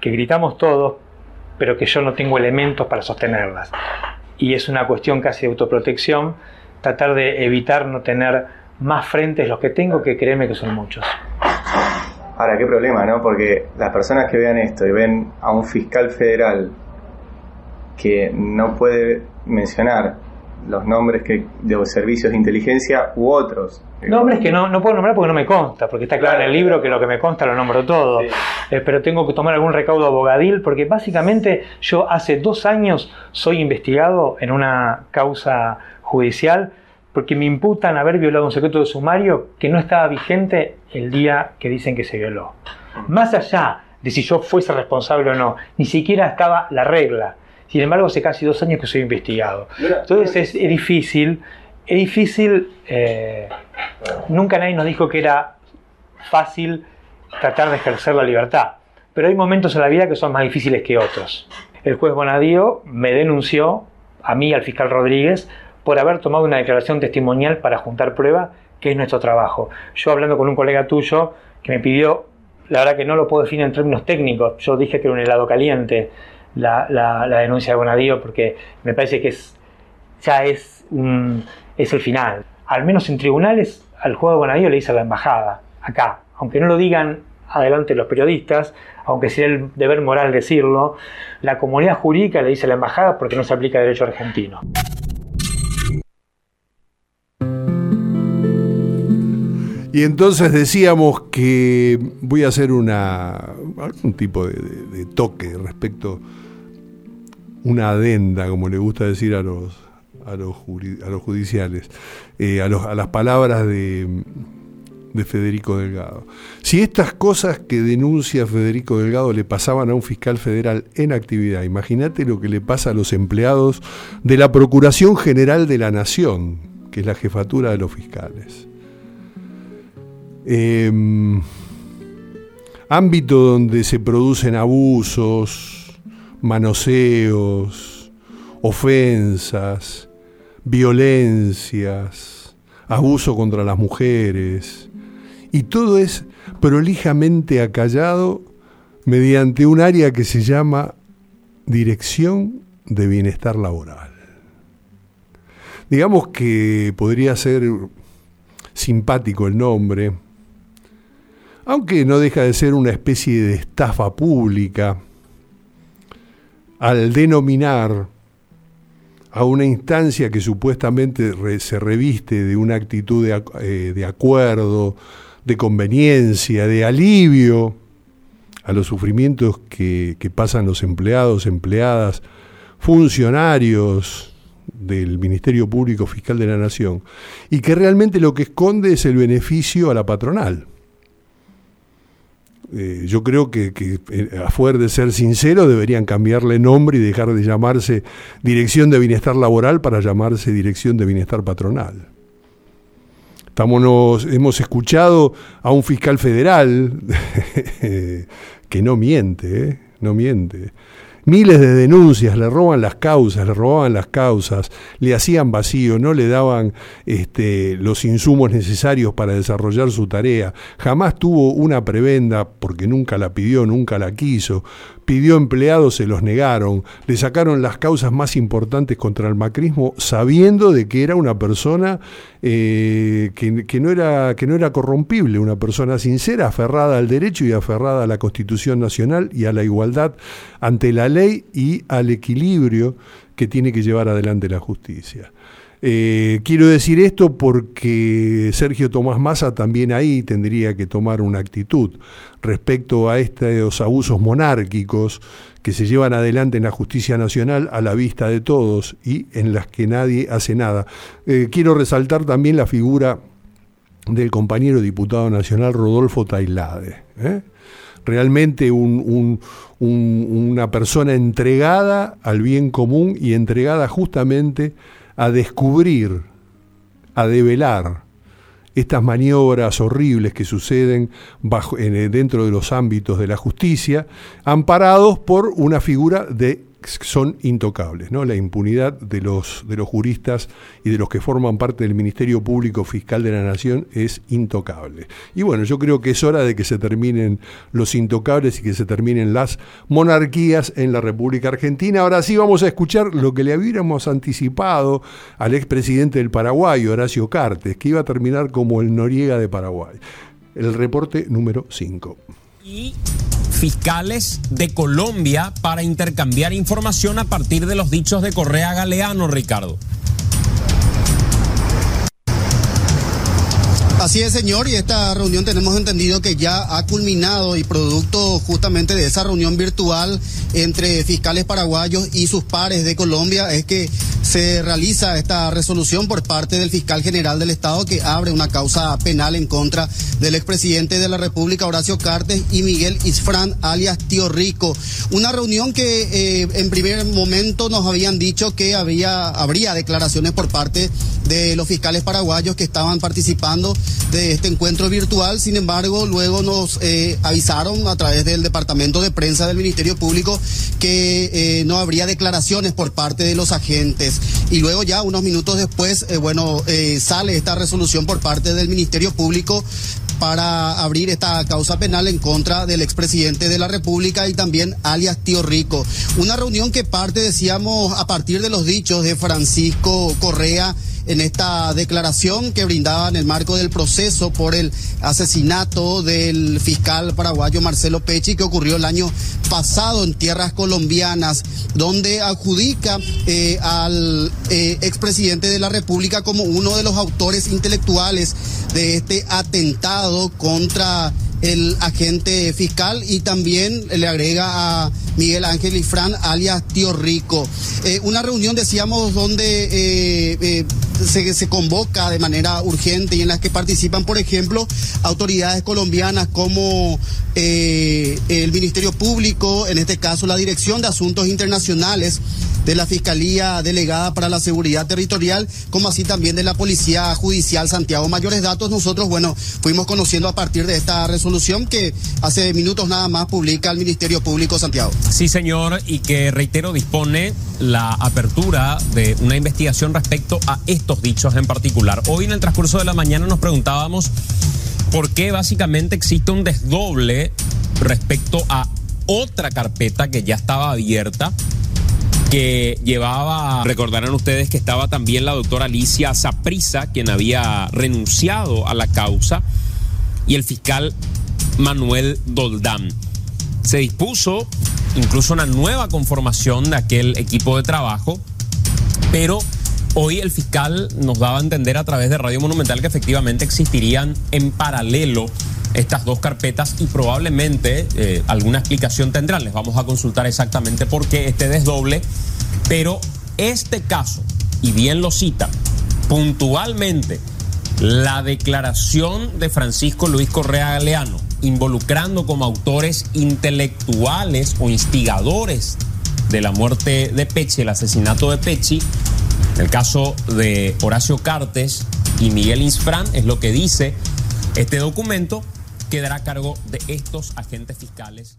que gritamos todos, pero que yo no tengo elementos para sostenerlas. Y es una cuestión casi de autoprotección, tratar de evitar no tener más frentes los que tengo, que créeme que son muchos. Ahora, qué problema, ¿no? Porque las personas que vean esto y ven a un fiscal federal que no puede mencionar los nombres que de los servicios de inteligencia u otros. Nombres que no, no puedo nombrar porque no me consta, porque está claro en el libro que lo que me consta lo nombro todo. Sí. Eh, pero tengo que tomar algún recaudo abogadil, porque básicamente yo hace dos años soy investigado en una causa judicial porque me imputan haber violado un secreto de sumario que no estaba vigente el día que dicen que se violó. Más allá de si yo fuese responsable o no, ni siquiera estaba la regla. Sin embargo, hace casi dos años que soy investigado. Entonces es, es difícil, es difícil, eh, nunca nadie nos dijo que era fácil tratar de ejercer la libertad, pero hay momentos en la vida que son más difíciles que otros. El juez Bonadío me denunció, a mí y al fiscal Rodríguez, por haber tomado una declaración testimonial para juntar prueba, que es nuestro trabajo. Yo hablando con un colega tuyo que me pidió, la verdad que no lo puedo definir en términos técnicos, yo dije que era un helado caliente la, la, la denuncia de Bonadío, porque me parece que es, ya es, un, es el final. Al menos en tribunales, al juez de Bonadío le dice a la embajada, acá, aunque no lo digan adelante los periodistas, aunque sea el deber moral decirlo, la comunidad jurídica le dice a la embajada porque no se aplica derecho argentino. Y entonces decíamos que voy a hacer una algún tipo de, de, de toque respecto, una adenda, como le gusta decir a los a los, juri, a los judiciales, eh, a, los, a las palabras de, de Federico Delgado. Si estas cosas que denuncia Federico Delgado le pasaban a un fiscal federal en actividad, imagínate lo que le pasa a los empleados de la Procuración General de la Nación, que es la jefatura de los fiscales. Eh, ámbito donde se producen abusos, manoseos, ofensas, violencias, abuso contra las mujeres, y todo es prolijamente acallado mediante un área que se llama Dirección de Bienestar Laboral. Digamos que podría ser simpático el nombre, aunque no deja de ser una especie de estafa pública, al denominar a una instancia que supuestamente re, se reviste de una actitud de, eh, de acuerdo, de conveniencia, de alivio a los sufrimientos que, que pasan los empleados, empleadas, funcionarios del Ministerio Público Fiscal de la Nación, y que realmente lo que esconde es el beneficio a la patronal. Eh, yo creo que, que a fuer de ser sincero deberían cambiarle nombre y dejar de llamarse Dirección de Bienestar Laboral para llamarse Dirección de Bienestar Patronal. Estamos, nos, hemos escuchado a un fiscal federal que no miente, ¿eh? no miente. Miles de denuncias, le roban las causas, le robaban las causas, le hacían vacío, no le daban este, los insumos necesarios para desarrollar su tarea. Jamás tuvo una prebenda porque nunca la pidió, nunca la quiso. Pidió empleados, se los negaron. Le sacaron las causas más importantes contra el macrismo sabiendo de que era una persona eh, que, que, no era, que no era corrompible, una persona sincera, aferrada al derecho y aferrada a la Constitución Nacional y a la igualdad ante la ley y al equilibrio que tiene que llevar adelante la justicia. Eh, quiero decir esto porque Sergio Tomás Massa también ahí tendría que tomar una actitud respecto a estos abusos monárquicos que se llevan adelante en la justicia nacional a la vista de todos y en las que nadie hace nada. Eh, quiero resaltar también la figura del compañero diputado nacional Rodolfo Tailade, ¿eh? Realmente un, un, un, una persona entregada al bien común y entregada justamente a descubrir, a develar estas maniobras horribles que suceden bajo, en, dentro de los ámbitos de la justicia, amparados por una figura de son intocables, ¿no? La impunidad de los, de los juristas y de los que forman parte del Ministerio Público Fiscal de la Nación es intocable. Y bueno, yo creo que es hora de que se terminen los intocables y que se terminen las monarquías en la República Argentina. Ahora sí vamos a escuchar lo que le habíamos anticipado al expresidente del Paraguay, Horacio Cartes, que iba a terminar como el Noriega de Paraguay. El reporte número cinco. Y fiscales de Colombia para intercambiar información a partir de los dichos de Correa Galeano, Ricardo. Así es, señor, y esta reunión tenemos entendido que ya ha culminado y producto justamente de esa reunión virtual entre fiscales paraguayos y sus pares de Colombia es que se realiza esta resolución por parte del fiscal general del Estado que abre una causa penal en contra del expresidente de la República, Horacio Cartes, y Miguel Isfrán, alias Tío Rico. Una reunión que eh, en primer momento nos habían dicho que había, habría declaraciones por parte de los fiscales paraguayos que estaban participando de este encuentro virtual. Sin embargo, luego nos eh, avisaron a través del departamento de prensa del Ministerio Público que eh, no habría declaraciones por parte de los agentes. Y luego ya unos minutos después, eh, bueno, eh, sale esta resolución por parte del Ministerio Público para abrir esta causa penal en contra del expresidente de la República y también alias Tío Rico. Una reunión que parte, decíamos, a partir de los dichos de Francisco Correa en esta declaración que brindaba en el marco del proceso por el asesinato del fiscal paraguayo Marcelo Pecci, que ocurrió el año pasado en tierras colombianas, donde adjudica eh, al eh, expresidente de la República como uno de los autores intelectuales de este atentado contra el agente fiscal, y también le agrega a Miguel Ángel Isfrán, alias Tío Rico. Eh, una reunión, decíamos, donde eh, eh, se, se convoca de manera urgente y en la que participan, por ejemplo, autoridades colombianas como eh, el Ministerio Público, en este caso la Dirección de Asuntos Internacionales de la Fiscalía Delegada para la Seguridad Territorial, como así también de la Policía Judicial Santiago. Mayores datos nosotros, bueno, fuimos conociendo a partir de esta resolución que hace minutos nada más publica el Ministerio Público Santiago. Sí, señor, y que, reitero, dispone la apertura de una investigación respecto a estos dichos en particular. Hoy en el transcurso de la mañana nos preguntábamos por qué básicamente existe un desdoble respecto a otra carpeta que ya estaba abierta, que llevaba, recordarán ustedes que estaba también la doctora Alicia Saprissa, quien había renunciado a la causa, y el fiscal Manuel Doldán. Se dispuso incluso una nueva conformación de aquel equipo de trabajo, pero hoy el fiscal nos daba a entender a través de Radio Monumental que efectivamente existirían en paralelo estas dos carpetas y probablemente eh, alguna explicación tendrán. Les vamos a consultar exactamente por qué este desdoble, pero este caso, y bien lo cita puntualmente la declaración de Francisco Luis Correa Galeano, involucrando como autores intelectuales o instigadores de la muerte de Pecci, el asesinato de Pecci, el caso de Horacio Cartes y Miguel Isfrán, es lo que dice este documento, quedará a cargo de estos agentes fiscales.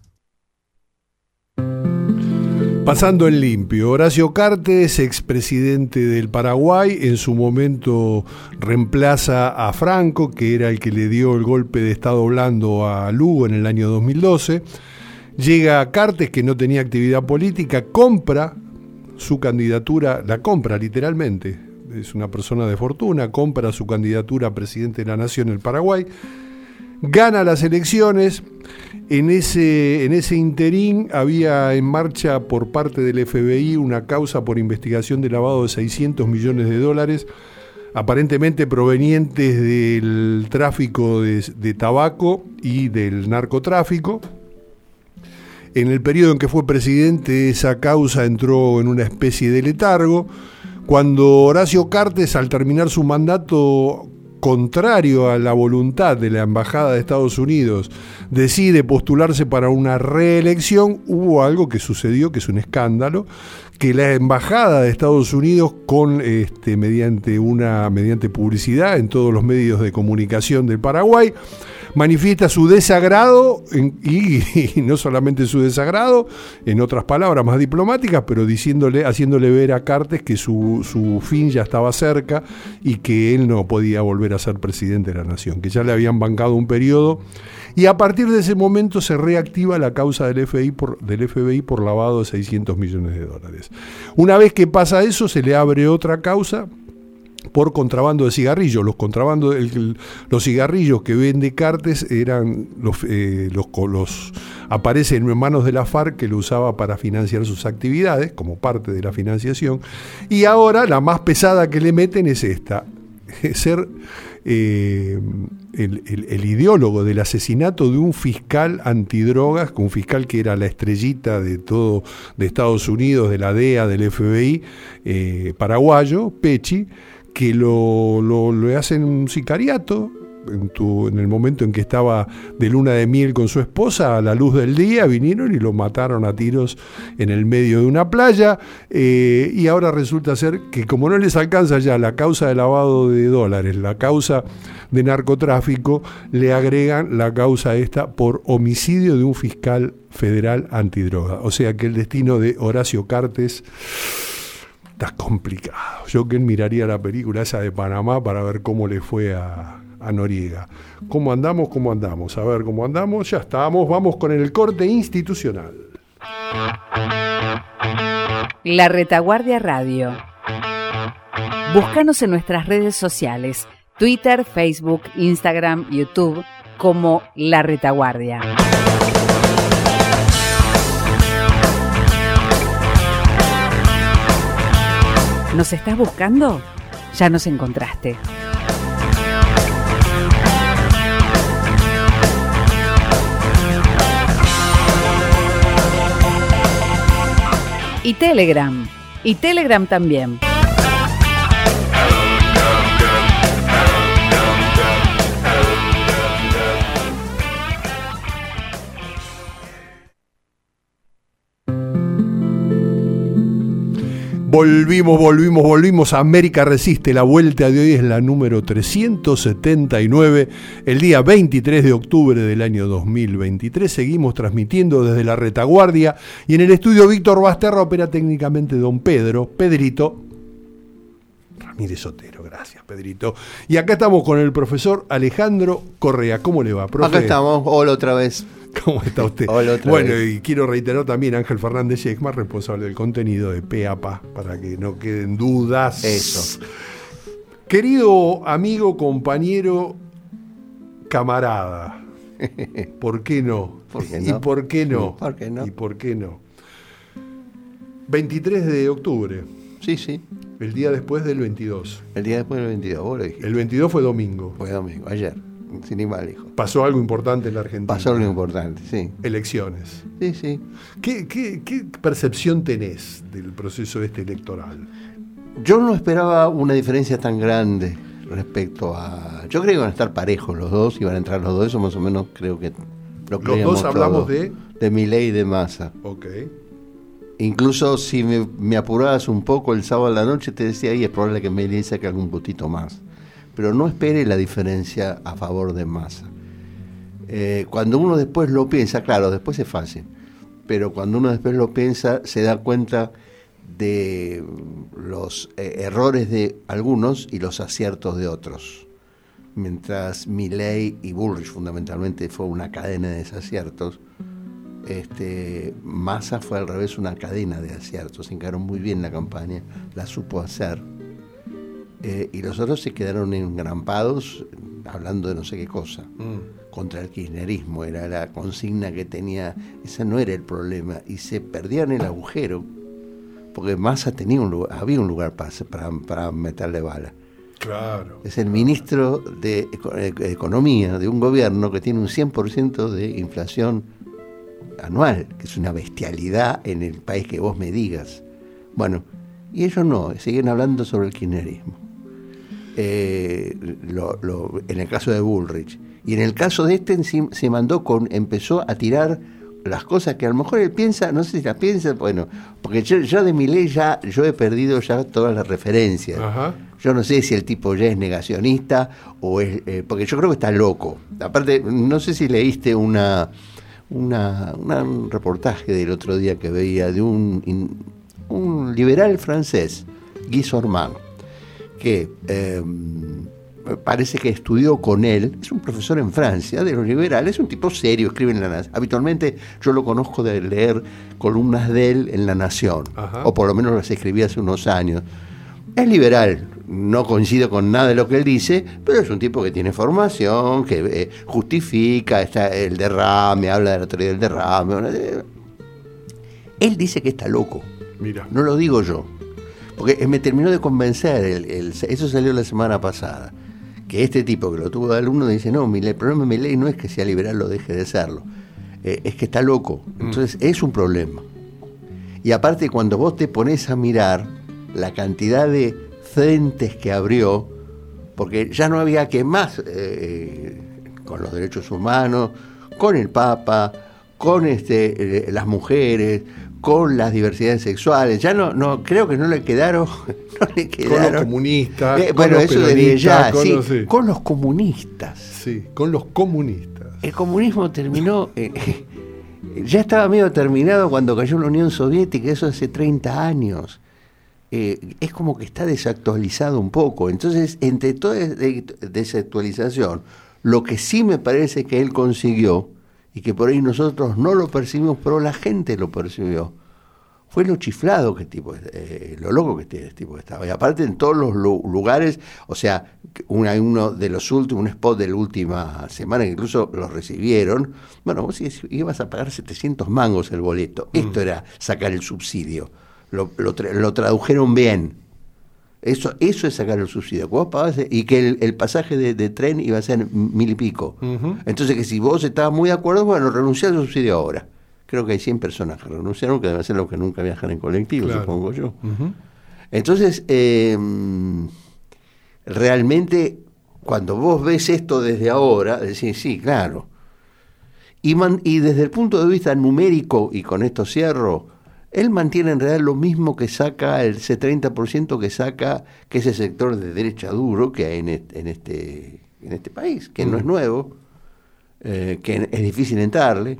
Pasando en limpio, Horacio Cartes, expresidente del Paraguay, en su momento reemplaza a Franco, que era el que le dio el golpe de estado blando a Lugo en el año dos mil doce. Llega a Cartes, que no tenía actividad política, compra su candidatura, la compra literalmente, es una persona de fortuna, compra su candidatura a presidente de la Nación en el Paraguay, gana las elecciones. En ese, en ese interín había en marcha por parte del F B I una causa por investigación de lavado de seiscientos millones de dólares, aparentemente provenientes del tráfico de, de tabaco y del narcotráfico. En el periodo en que fue presidente, esa causa entró en una especie de letargo. Cuando Horacio Cartes, al terminar su mandato, contrario a la voluntad de la Embajada de Estados Unidos, decide postularse para una reelección, hubo algo que sucedió que es un escándalo, que la Embajada de Estados Unidos, con este, mediante una mediante publicidad en todos los medios de comunicación del Paraguay, manifiesta su desagrado en, y, y no solamente su desagrado, en otras palabras más diplomáticas, pero diciéndole, haciéndole ver a Cartes que su, su fin ya estaba cerca y que él no podía volver a ser presidente de la nación, que ya le habían bancado un periodo. Y a partir de ese momento se reactiva la causa del F B I por, del F B I por lavado de seiscientos millones de dólares. Una vez que pasa eso, se le abre otra causa por contrabando de cigarrillos. Los contrabando, el, los cigarrillos que vende Cartes eran los, eh, los, los aparecen en manos de la FARC, que lo usaba para financiar sus actividades como parte de la financiación. Y ahora la más pesada que le meten es esta: ser eh, el, el, el ideólogo del asesinato de un fiscal antidrogas, un fiscal que era la estrellita de todo de Estados Unidos, de la D E A, del F B I eh, paraguayo, Pecci, que lo, lo, lo hacen un sicariato en, tu, en el momento en que estaba de luna de miel con su esposa, a la luz del día, vinieron y lo mataron a tiros en el medio de una playa, eh, y ahora resulta ser que como no les alcanza ya la causa de lavado de dólares, la causa de narcotráfico, le agregan la causa esta por homicidio de un fiscal federal antidroga. O sea que el destino de Horacio Cartes está complicado. Yo que miraría la película esa de Panamá para ver cómo le fue a, a Noriega. ¿Cómo andamos? ¿Cómo andamos? A ver cómo andamos. Ya estamos. Vamos con el corte institucional. La Retaguardia Radio. Búscanos en nuestras redes sociales: Twitter, Facebook, Instagram, YouTube, como La Retaguardia. ¿Nos estás buscando? Ya nos encontraste. Y Telegram. Y Telegram también. Volvimos, volvimos, volvimos a América Resiste. La vuelta de hoy es la número trescientos setenta y nueve, el día veintitrés de octubre del año dos mil veintitrés. Seguimos transmitiendo desde la Retaguardia y en el estudio Víctor Basterra opera técnicamente don Pedro, Pedrito Ramírez Otero. Gracias, Pedrito. Y acá estamos con el profesor Alejandro Correa. ¿Cómo le va, profe? Acá estamos, hola otra vez. ¿Cómo está usted? Hola, otra bueno, vez. Y quiero reiterar también a Ángel Fernández Yexma, responsable del contenido de P A P A, para que no queden dudas. Eso. Querido amigo, compañero, camarada, ¿por qué no? ¿Por qué no? ¿Y por qué no? ¿Por qué no? ¿Y por qué no? veintitrés de octubre. Sí, sí. El día después del veintidós. El día después del veintidós, vos lo dijiste. El veintidós fue domingo. Fue domingo, ayer. Sin ni mal, hijo. Pasó algo importante en la Argentina. Pasó algo importante, sí. Elecciones. Sí, sí. ¿Qué, qué, qué percepción tenés del proceso este electoral? Yo no esperaba una diferencia tan grande respecto a... Yo creo que iban a estar parejos los dos, iban a entrar los dos, eso más o menos creo que lo creíamos. Los dos hablamos todos. de... De Milei y de Massa. Ok. Incluso si me, me apurabas un poco el sábado a la noche, te decía, ahí es probable que Milei saque algún putito más. Pero no espere la diferencia a favor de Massa. Eh, cuando uno después lo piensa, claro, después es fácil, pero cuando uno después lo piensa, se da cuenta de los eh, errores de algunos y los aciertos de otros. Mientras Milei y Bullrich fundamentalmente fue una cadena de desaciertos, este, Massa fue al revés, una cadena de aciertos. Se encaró muy bien la campaña, la supo hacer. Eh, y los otros se quedaron engrampados hablando de no sé qué cosa, mm. contra el kirchnerismo, era la consigna que tenía, ese no era el problema, y se perdían el agujero, porque Massa tenía un lugar, había un lugar para, para, para meterle bala. Claro. Es el ministro de Economía de un gobierno que tiene un cien por ciento de inflación anual, que es una bestialidad en el país que vos me digas. Bueno, y ellos no, siguen hablando sobre el kirchnerismo. Eh, lo, lo, en el caso de Bullrich. Y en el caso de este se mandó con, empezó a tirar las cosas que a lo mejor él piensa, no sé si las piensa, bueno, porque yo, yo de Milei ya, yo he perdido ya todas las referencias. Ajá. Yo no sé si el tipo ya es negacionista o es, eh, porque yo creo que está loco. Aparte, no sé si leíste una, una, una un reportaje del otro día que veía de un, in, un liberal francés, Guy Sorman, que eh, parece que estudió con él, es un profesor en Francia de los liberales, es un tipo serio, escribe en La Nación. Habitualmente yo lo conozco de leer columnas de él en La Nación, Ajá. o por lo menos las escribí hace unos años. Es liberal, no coincido con nada de lo que él dice, pero es un tipo que tiene formación, que eh, justifica está el derrame, habla de la teoría del derrame. Eh. Él dice que está loco. Mira. No lo digo yo. Porque me terminó de convencer, el, el, eso salió la semana pasada, que este tipo que lo tuvo de alumno dice, no, Milei, el problema de Milei no es que sea liberal o deje de serlo, eh, es que está loco. Entonces mm. es un problema. Y aparte cuando vos te pones a mirar la cantidad de frentes que abrió, porque ya no había que más eh, con los derechos humanos, con el Papa, con este, eh, las mujeres, con las diversidades sexuales, ya no, no creo que no le quedaron, no le quedaron. Con los comunistas, eh, con bueno, los eso desde ya, con, sí, los, sí. con los comunistas. Sí, con los comunistas. El comunismo terminó, eh, ya estaba medio terminado cuando cayó la Unión Soviética, eso hace treinta años. Eh, es como que está desactualizado un poco. Entonces, entre toda desactualización, lo que sí me parece que él consiguió, y que por ahí nosotros no lo percibimos, pero la gente lo percibió, fue lo chiflado que tipo, eh, lo loco que este tipo estaba. Y aparte en todos los lugares, o sea, una, uno de los últimos, un spot de la última semana, que incluso los recibieron, bueno, vos ibas a pagar setecientos mangos el boleto. Mm. Esto era sacar el subsidio. Lo, lo, tra- lo tradujeron bien. Eso, eso es sacar el subsidio. Vos pagás, y que el, el pasaje de, de tren iba a ser mil y pico. Uh-huh. Entonces, que si vos estabas muy de acuerdo, bueno, renunciá al subsidio ahora. Creo que hay cien personas que renunciaron, que deben ser los que nunca viajan en colectivo, claro. Supongo yo. Uh-huh. Entonces, eh, realmente, cuando vos ves esto desde ahora, decís, sí, claro. Y, man, y desde el punto de vista numérico, y con esto cierro, él mantiene en realidad lo mismo que saca, el ese treinta por ciento que saca, que ese sector de derecha duro que hay en este, en este, en este país, que mm. no es nuevo, eh, que es difícil entrarle.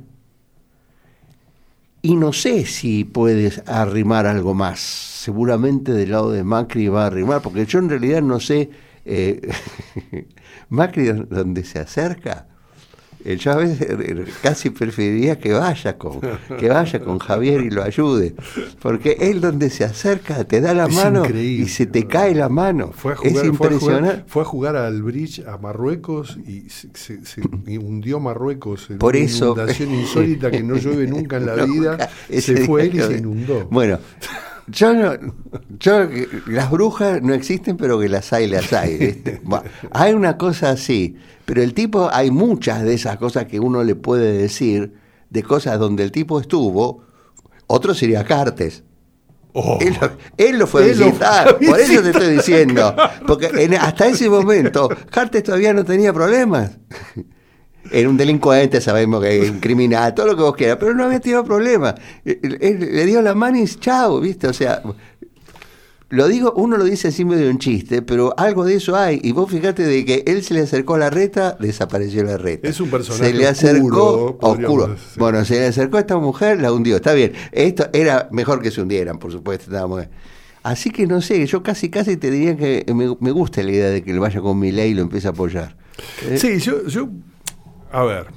Y no sé si puedes arrimar algo más. Seguramente del lado de Macri va a arrimar, porque yo en realidad no sé, eh, Macri donde se acerca, yo a veces casi preferiría que vaya con que vaya con Javier y lo ayude, porque él donde se acerca te da la es mano y se te cae la mano. Fue a jugar, es impresionante. Fue a, jugar, fue a jugar al bridge a Marruecos y se, se, se hundió Marruecos en Por una eso, inundación insólita que no llueve nunca en la vida. Se fue él y se inundó. Bueno, yo no, yo las brujas no existen, pero que las hay, las hay. ¿Viste? Bueno, hay una cosa así, pero el tipo, hay muchas de esas cosas que uno le puede decir, de cosas donde el tipo estuvo. Otro sería Cartes. Oh. Él, él lo fue a visitar, por eso te estoy diciendo, porque en, hasta ese momento Cartes todavía no tenía problemas. Era un delincuente, sabemos que es un criminal, todo lo que vos quieras, pero no había tenido problemas. Él, él, le dio la mano y chao, ¿viste? O sea, lo digo, uno lo dice así medio un chiste, pero algo de eso hay. Y vos fíjate de que él se le acercó a la reta, desapareció la reta. Es un personaje se le acercó, oscuro. oscuro. Sí. Bueno, se le acercó a esta mujer, la hundió. Está bien. Esto era mejor que se hundieran, por supuesto. Estábamos... Así que no sé, yo casi casi te diría que me, me gusta la idea de que él vaya con Milei y lo empiece a apoyar. ¿Eh? Sí, yo... yo... A ver,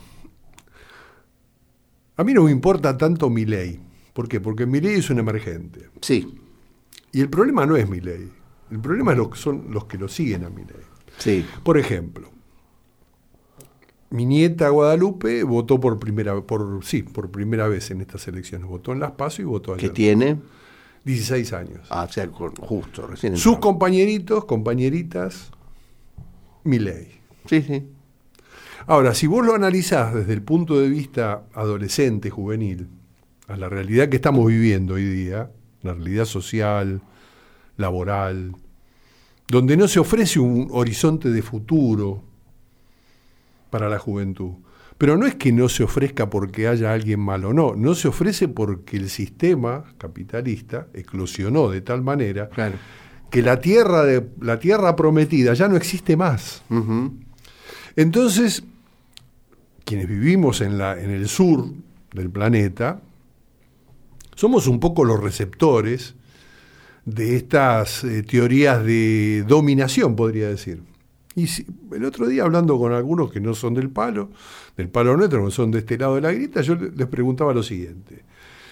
a mí no me importa tanto Milei. ¿Por qué? Porque Milei es un emergente. Sí. Y el problema no es Milei. El problema es lo, son los que lo siguen a Milei. Sí. Por ejemplo, mi nieta Guadalupe votó por primera, por sí, por primera vez en estas elecciones. Votó en Las PASO y votó ayer. ¿Qué tiene? dieciséis años. Ah, o sea, justo, recién. Sus entró. Compañeritos, compañeritas, Milei. Sí, sí. Ahora, si vos lo analizás desde el punto de vista adolescente, juvenil, a la realidad que estamos viviendo hoy día, la realidad social, laboral, donde no se ofrece un horizonte de futuro, para la juventud. Pero no es que no se ofrezca porque haya alguien malo, no, no se ofrece porque el sistema capitalista eclosionó de tal manera claro. que la tierra, de, la tierra prometida ya no existe más. Uh-huh. Entonces, quienes vivimos en, la, en el sur del planeta, somos un poco los receptores de estas eh, teorías de dominación, podría decir. Y si, el otro día, hablando con algunos que no son del palo, del palo nuestro, que son de este lado de la grieta, yo les preguntaba lo siguiente.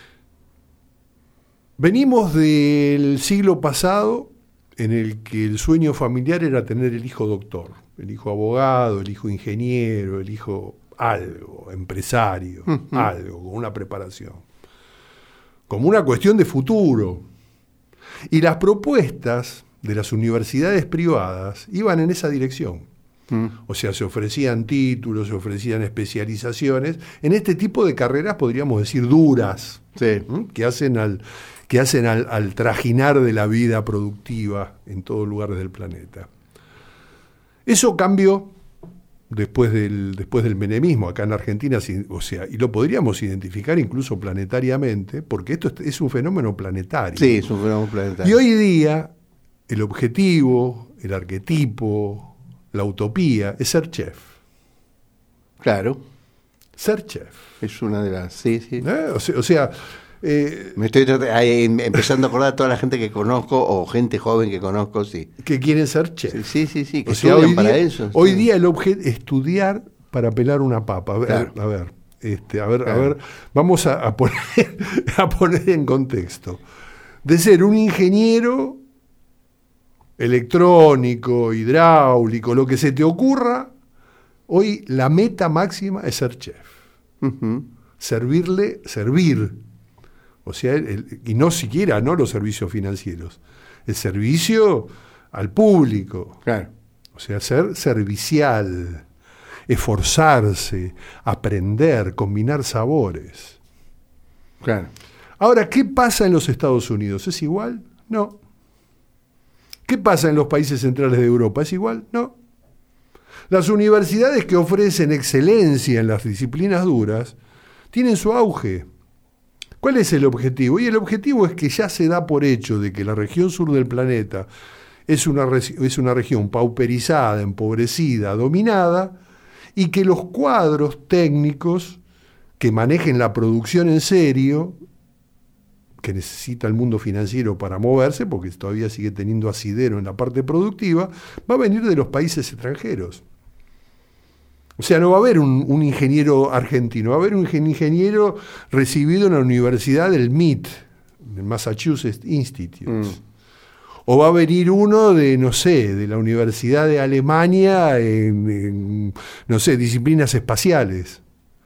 Venimos del siglo pasado en el que el sueño familiar era tener el hijo doctor, el hijo abogado, el hijo ingeniero, el hijo algo, empresario, uh-huh. algo, con una preparación. Como una cuestión de futuro. Y las propuestas de las universidades privadas iban en esa dirección. Mm. O sea, se ofrecían títulos, se ofrecían especializaciones en este tipo de carreras, podríamos decir, duras, sí. que hacen, al, que hacen al, al trajinar de la vida productiva en todos lugares del planeta. Eso cambió después del, después del menemismo acá en Argentina, o sea, y lo podríamos identificar incluso planetariamente, porque esto es, es un fenómeno planetario. Sí, es un fenómeno planetario. Y hoy día el objetivo, el arquetipo, la utopía es ser chef. Claro. Ser chef. Es una de las... Sí, sí. ¿Eh? O sea... O sea eh, Me estoy ahí, empezando a acordar a toda la gente que conozco, o gente joven que conozco, sí. Que quieren ser chef. Sí, sí, sí, sí que o sea, estudian hoy para día, eso. Hoy sí. día el objeto es estudiar para pelar una papa. A ver, claro. a ver, este, a ver, claro. a ver, vamos a, a, poner, a poner en contexto. De ser un ingeniero electrónico, hidráulico, lo que se te ocurra, hoy la meta máxima es ser chef. Uh-huh. Servirle, servir. O sea, el, el, y no siquiera no los servicios financieros, el servicio al público. Claro. O sea, ser servicial, esforzarse, aprender, combinar sabores. Claro. Ahora, ¿qué pasa en los Estados Unidos? ¿Es igual? No. ¿Qué pasa en los países centrales de Europa? ¿Es igual? No. Las universidades que ofrecen excelencia en las disciplinas duras tienen su auge. ¿Cuál es el objetivo? Y el objetivo es que ya se da por hecho de que la región sur del planeta es una, es una región pauperizada, empobrecida, dominada, y que los cuadros técnicos que manejen la producción en serio, que necesita el mundo financiero para moverse, porque todavía sigue teniendo asidero en la parte productiva, va a venir de los países extranjeros. O sea, no va a haber un, un ingeniero argentino, va a haber un ingeniero recibido en la Universidad del M I T, del Massachusetts Institute. Mm. O va a venir uno de, no sé, de la Universidad de Alemania en, en, no sé, disciplinas espaciales.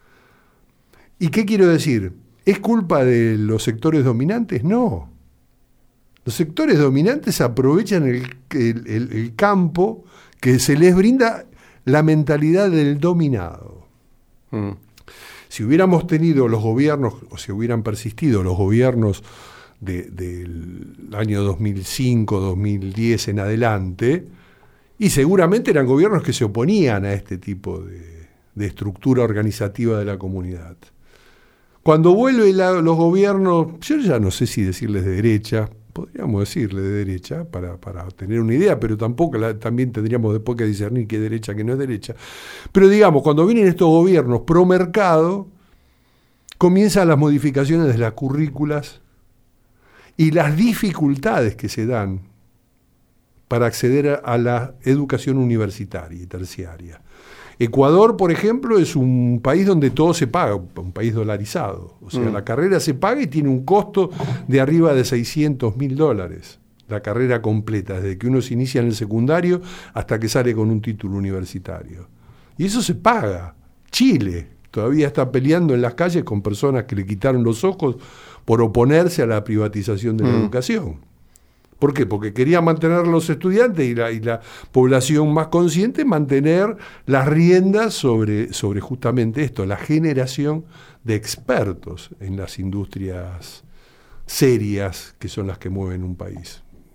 ¿Y qué quiero decir? ¿Es culpa de los sectores dominantes? No. Los sectores dominantes aprovechan el, el, el, el campo que se les brinda la mentalidad del dominado. Mm. Si hubiéramos tenido los gobiernos, o si hubieran persistido los gobiernos de, del año dos mil cinco, dos mil diez en adelante, y seguramente eran gobiernos que se oponían a este tipo de, de estructura organizativa de la comunidad. Cuando vuelven los gobiernos, yo ya no sé si decirles de derecha, podríamos decirle de derecha para, para tener una idea, pero tampoco la, también tendríamos después que discernir qué es derecha, qué no es derecha. Pero digamos, cuando vienen estos gobiernos pro mercado, comienzan las modificaciones de las currículas y las dificultades que se dan para acceder a, a la educación universitaria y terciaria. Ecuador, por ejemplo, es un país donde todo se paga, un país dolarizado. O sea, mm. la carrera se paga y tiene un costo de arriba de seiscientos mil dólares. La carrera completa, desde que uno se inicia en el secundario hasta que sale con un título universitario. Y eso se paga. Chile todavía está peleando en las calles con personas que le quitaron los ojos por oponerse a la privatización de la mm. educación. ¿Por qué? Porque quería mantener a los estudiantes y la, y la población más consciente, mantener las riendas sobre, sobre justamente esto, la generación de expertos en las industrias serias que son las que mueven un país.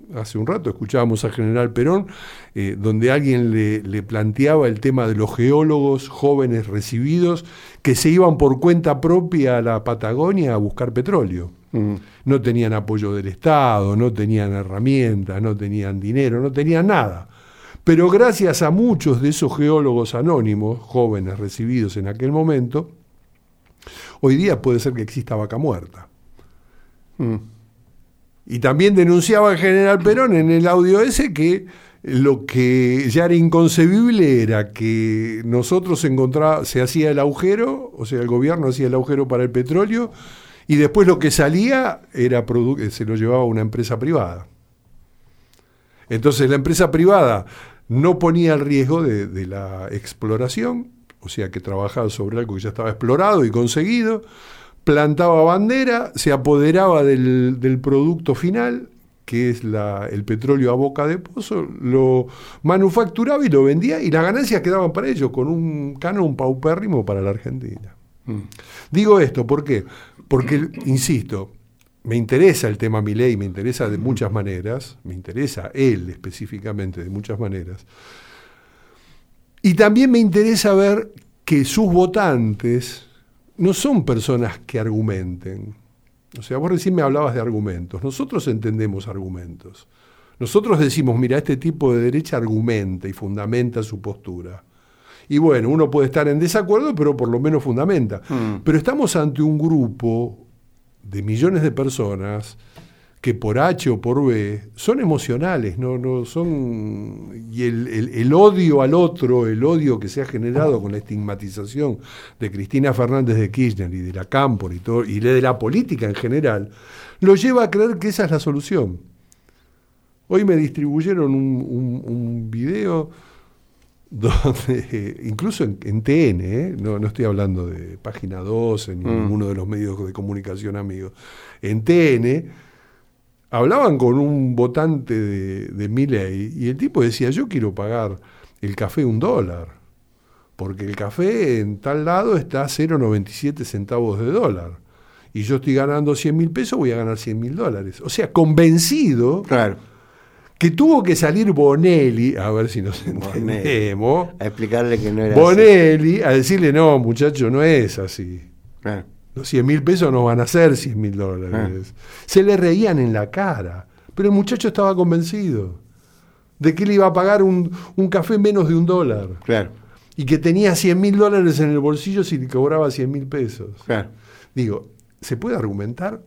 hace un rato escuchábamos al general Perón, eh, donde alguien le, le planteaba el tema de los geólogos jóvenes recibidos que se iban por cuenta propia a la Patagonia a buscar petróleo. Mm. No tenían apoyo del Estado, no tenían herramientas, no tenían dinero, no tenían nada. Pero gracias a muchos de esos geólogos anónimos, jóvenes recibidos en aquel momento, hoy día puede ser que exista vaca muerta. Mm. Y también denunciaba el general Perón en el audio ese que lo que ya era inconcebible era que nosotros encontraba, se hacía el agujero, o sea, el gobierno hacía el agujero para el petróleo, y después lo que salía era produ- se lo llevaba una empresa privada. Entonces la empresa privada no ponía el riesgo de, de la exploración, o sea que trabajaba sobre algo que ya estaba explorado y conseguido, plantaba bandera, se apoderaba del, del producto final, que es la, el petróleo a boca de pozo, lo manufacturaba y lo vendía, y las ganancias quedaban para ellos, con un canon paupérrimo para la Argentina. Mm. Digo esto, ¿por qué? Porque, insisto, me interesa el tema Milei, me interesa de muchas maneras, me interesa él específicamente de muchas maneras, y también me interesa ver que sus votantes no son personas que argumenten. O sea, vos recién me hablabas de argumentos. Nosotros entendemos argumentos. Nosotros decimos, mira, este tipo de derecha argumenta y fundamenta su postura. Y bueno, uno puede estar en desacuerdo, pero por lo menos fundamenta. Mm. Pero estamos ante un grupo de millones de personas que por H o por B son emocionales, no, no son, y el, el, el odio al otro, el odio que se ha generado con la estigmatización de Cristina Fernández de Kirchner y de la Cámpora y todo, y de la política en general, lo lleva a creer que esa es la solución. Hoy me distribuyeron un, un, un video donde, incluso en, en T N, ¿eh? no, no estoy hablando de Página doce ni mm. ninguno de los medios de comunicación amigos, en T N hablaban con un votante de, de Milei y el tipo decía, yo quiero pagar el café un dólar, porque el café en tal lado está a cero coma noventa y siete centavos de dólar, y yo estoy ganando cien mil pesos, voy a ganar cien mil dólares. O sea, convencido, claro, que tuvo que salir Bonelli, a ver si nos entendemos, a explicarle que no era Bonelli, así. A decirle, no, muchacho, no es así. Claro. Los cien mil pesos no van a ser cien mil dólares. Ah. Se le reían en la cara, pero el muchacho estaba convencido de que le iba a pagar un, un café menos de un dólar. Claro. Y que tenía cien mil dólares en el bolsillo si le cobraba cien mil pesos. Claro. Digo, ¿se puede argumentar?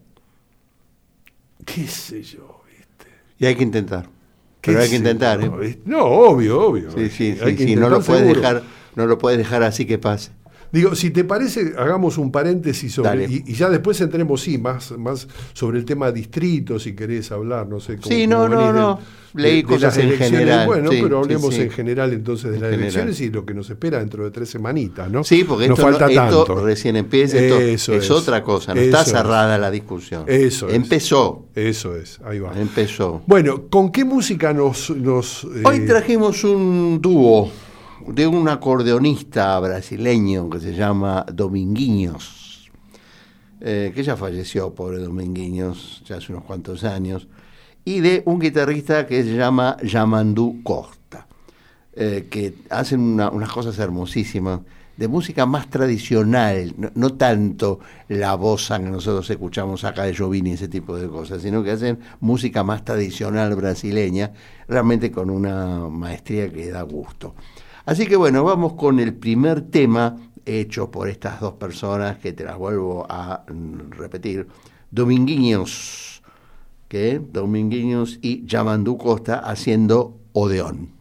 ¿Qué sé yo? ¿Viste? Y hay que intentar. Pero hay que intentar. No, ¿eh? no obvio, obvio. Sí, sí, sí, sí no lo puedes dejar, no lo puedes dejar así que pase. Digo, si te parece, hagamos un paréntesis sobre, y, y ya después entremos, sí, más, más sobre el tema distrito, si querés hablar, no sé cómo. Sí, no, cómo no, no. De, Leí de, cosas de en general. Bueno, sí, pero hablemos sí, sí. en general entonces de en las general. elecciones y lo que nos espera dentro de tres semanitas, ¿no? Sí, porque nos esto, falta no, tanto. esto recién empieza, esto eso es, es otra cosa, no eso está es. cerrada la discusión. Eso Empezó. Es. Eso es, ahí va. Empezó. Bueno, ¿con qué música nos...? nos eh... Hoy trajimos un dúo de un acordeonista brasileño que se llama Dominguinhos, eh, que ya falleció, pobre Dominguinhos, ya hace unos cuantos años, y de un guitarrista que se llama Yamandu Costa, eh, que hacen una, unas cosas hermosísimas, de música más tradicional, no, no tanto la bossa que nosotros escuchamos acá de Jobim y ese tipo de cosas, sino que hacen música más tradicional brasileña, realmente con una maestría que da gusto. Así que bueno, vamos con el primer tema hecho por estas dos personas que te las vuelvo a repetir. Dominguinhos, que Dominguinhos y Yamandu Costa haciendo Odeón.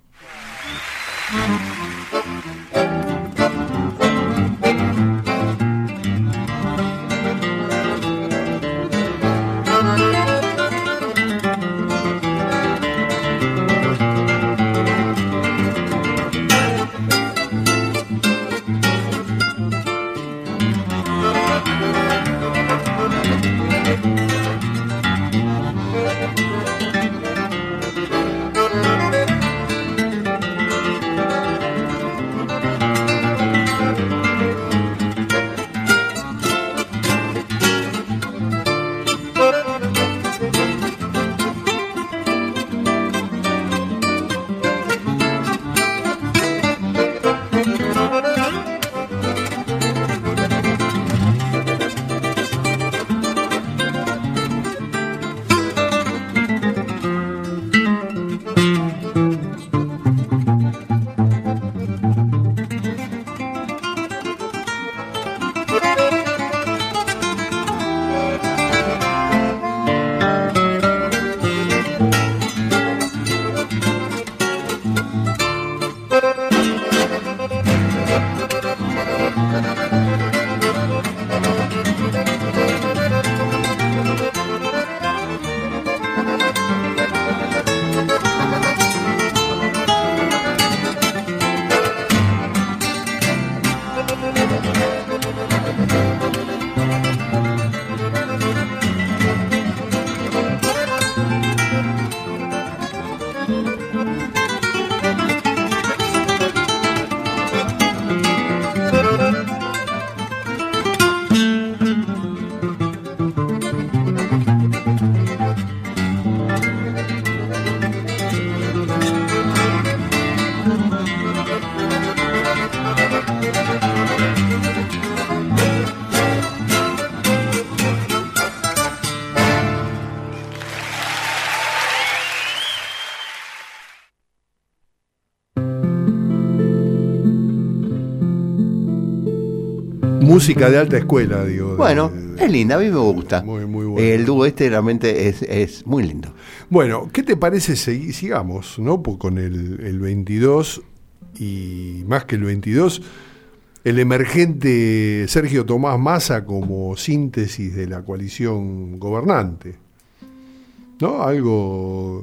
Música de alta escuela, digo. Bueno, de, es linda, a mí me gusta. Muy, muy bueno. El dúo este realmente es, es muy lindo. Bueno, ¿qué te parece? Segui- sigamos, ¿no? Pues con el, el veintidós y más que el veintidós, el emergente Sergio Tomás Massa como síntesis de la coalición gobernante, ¿no? Algo...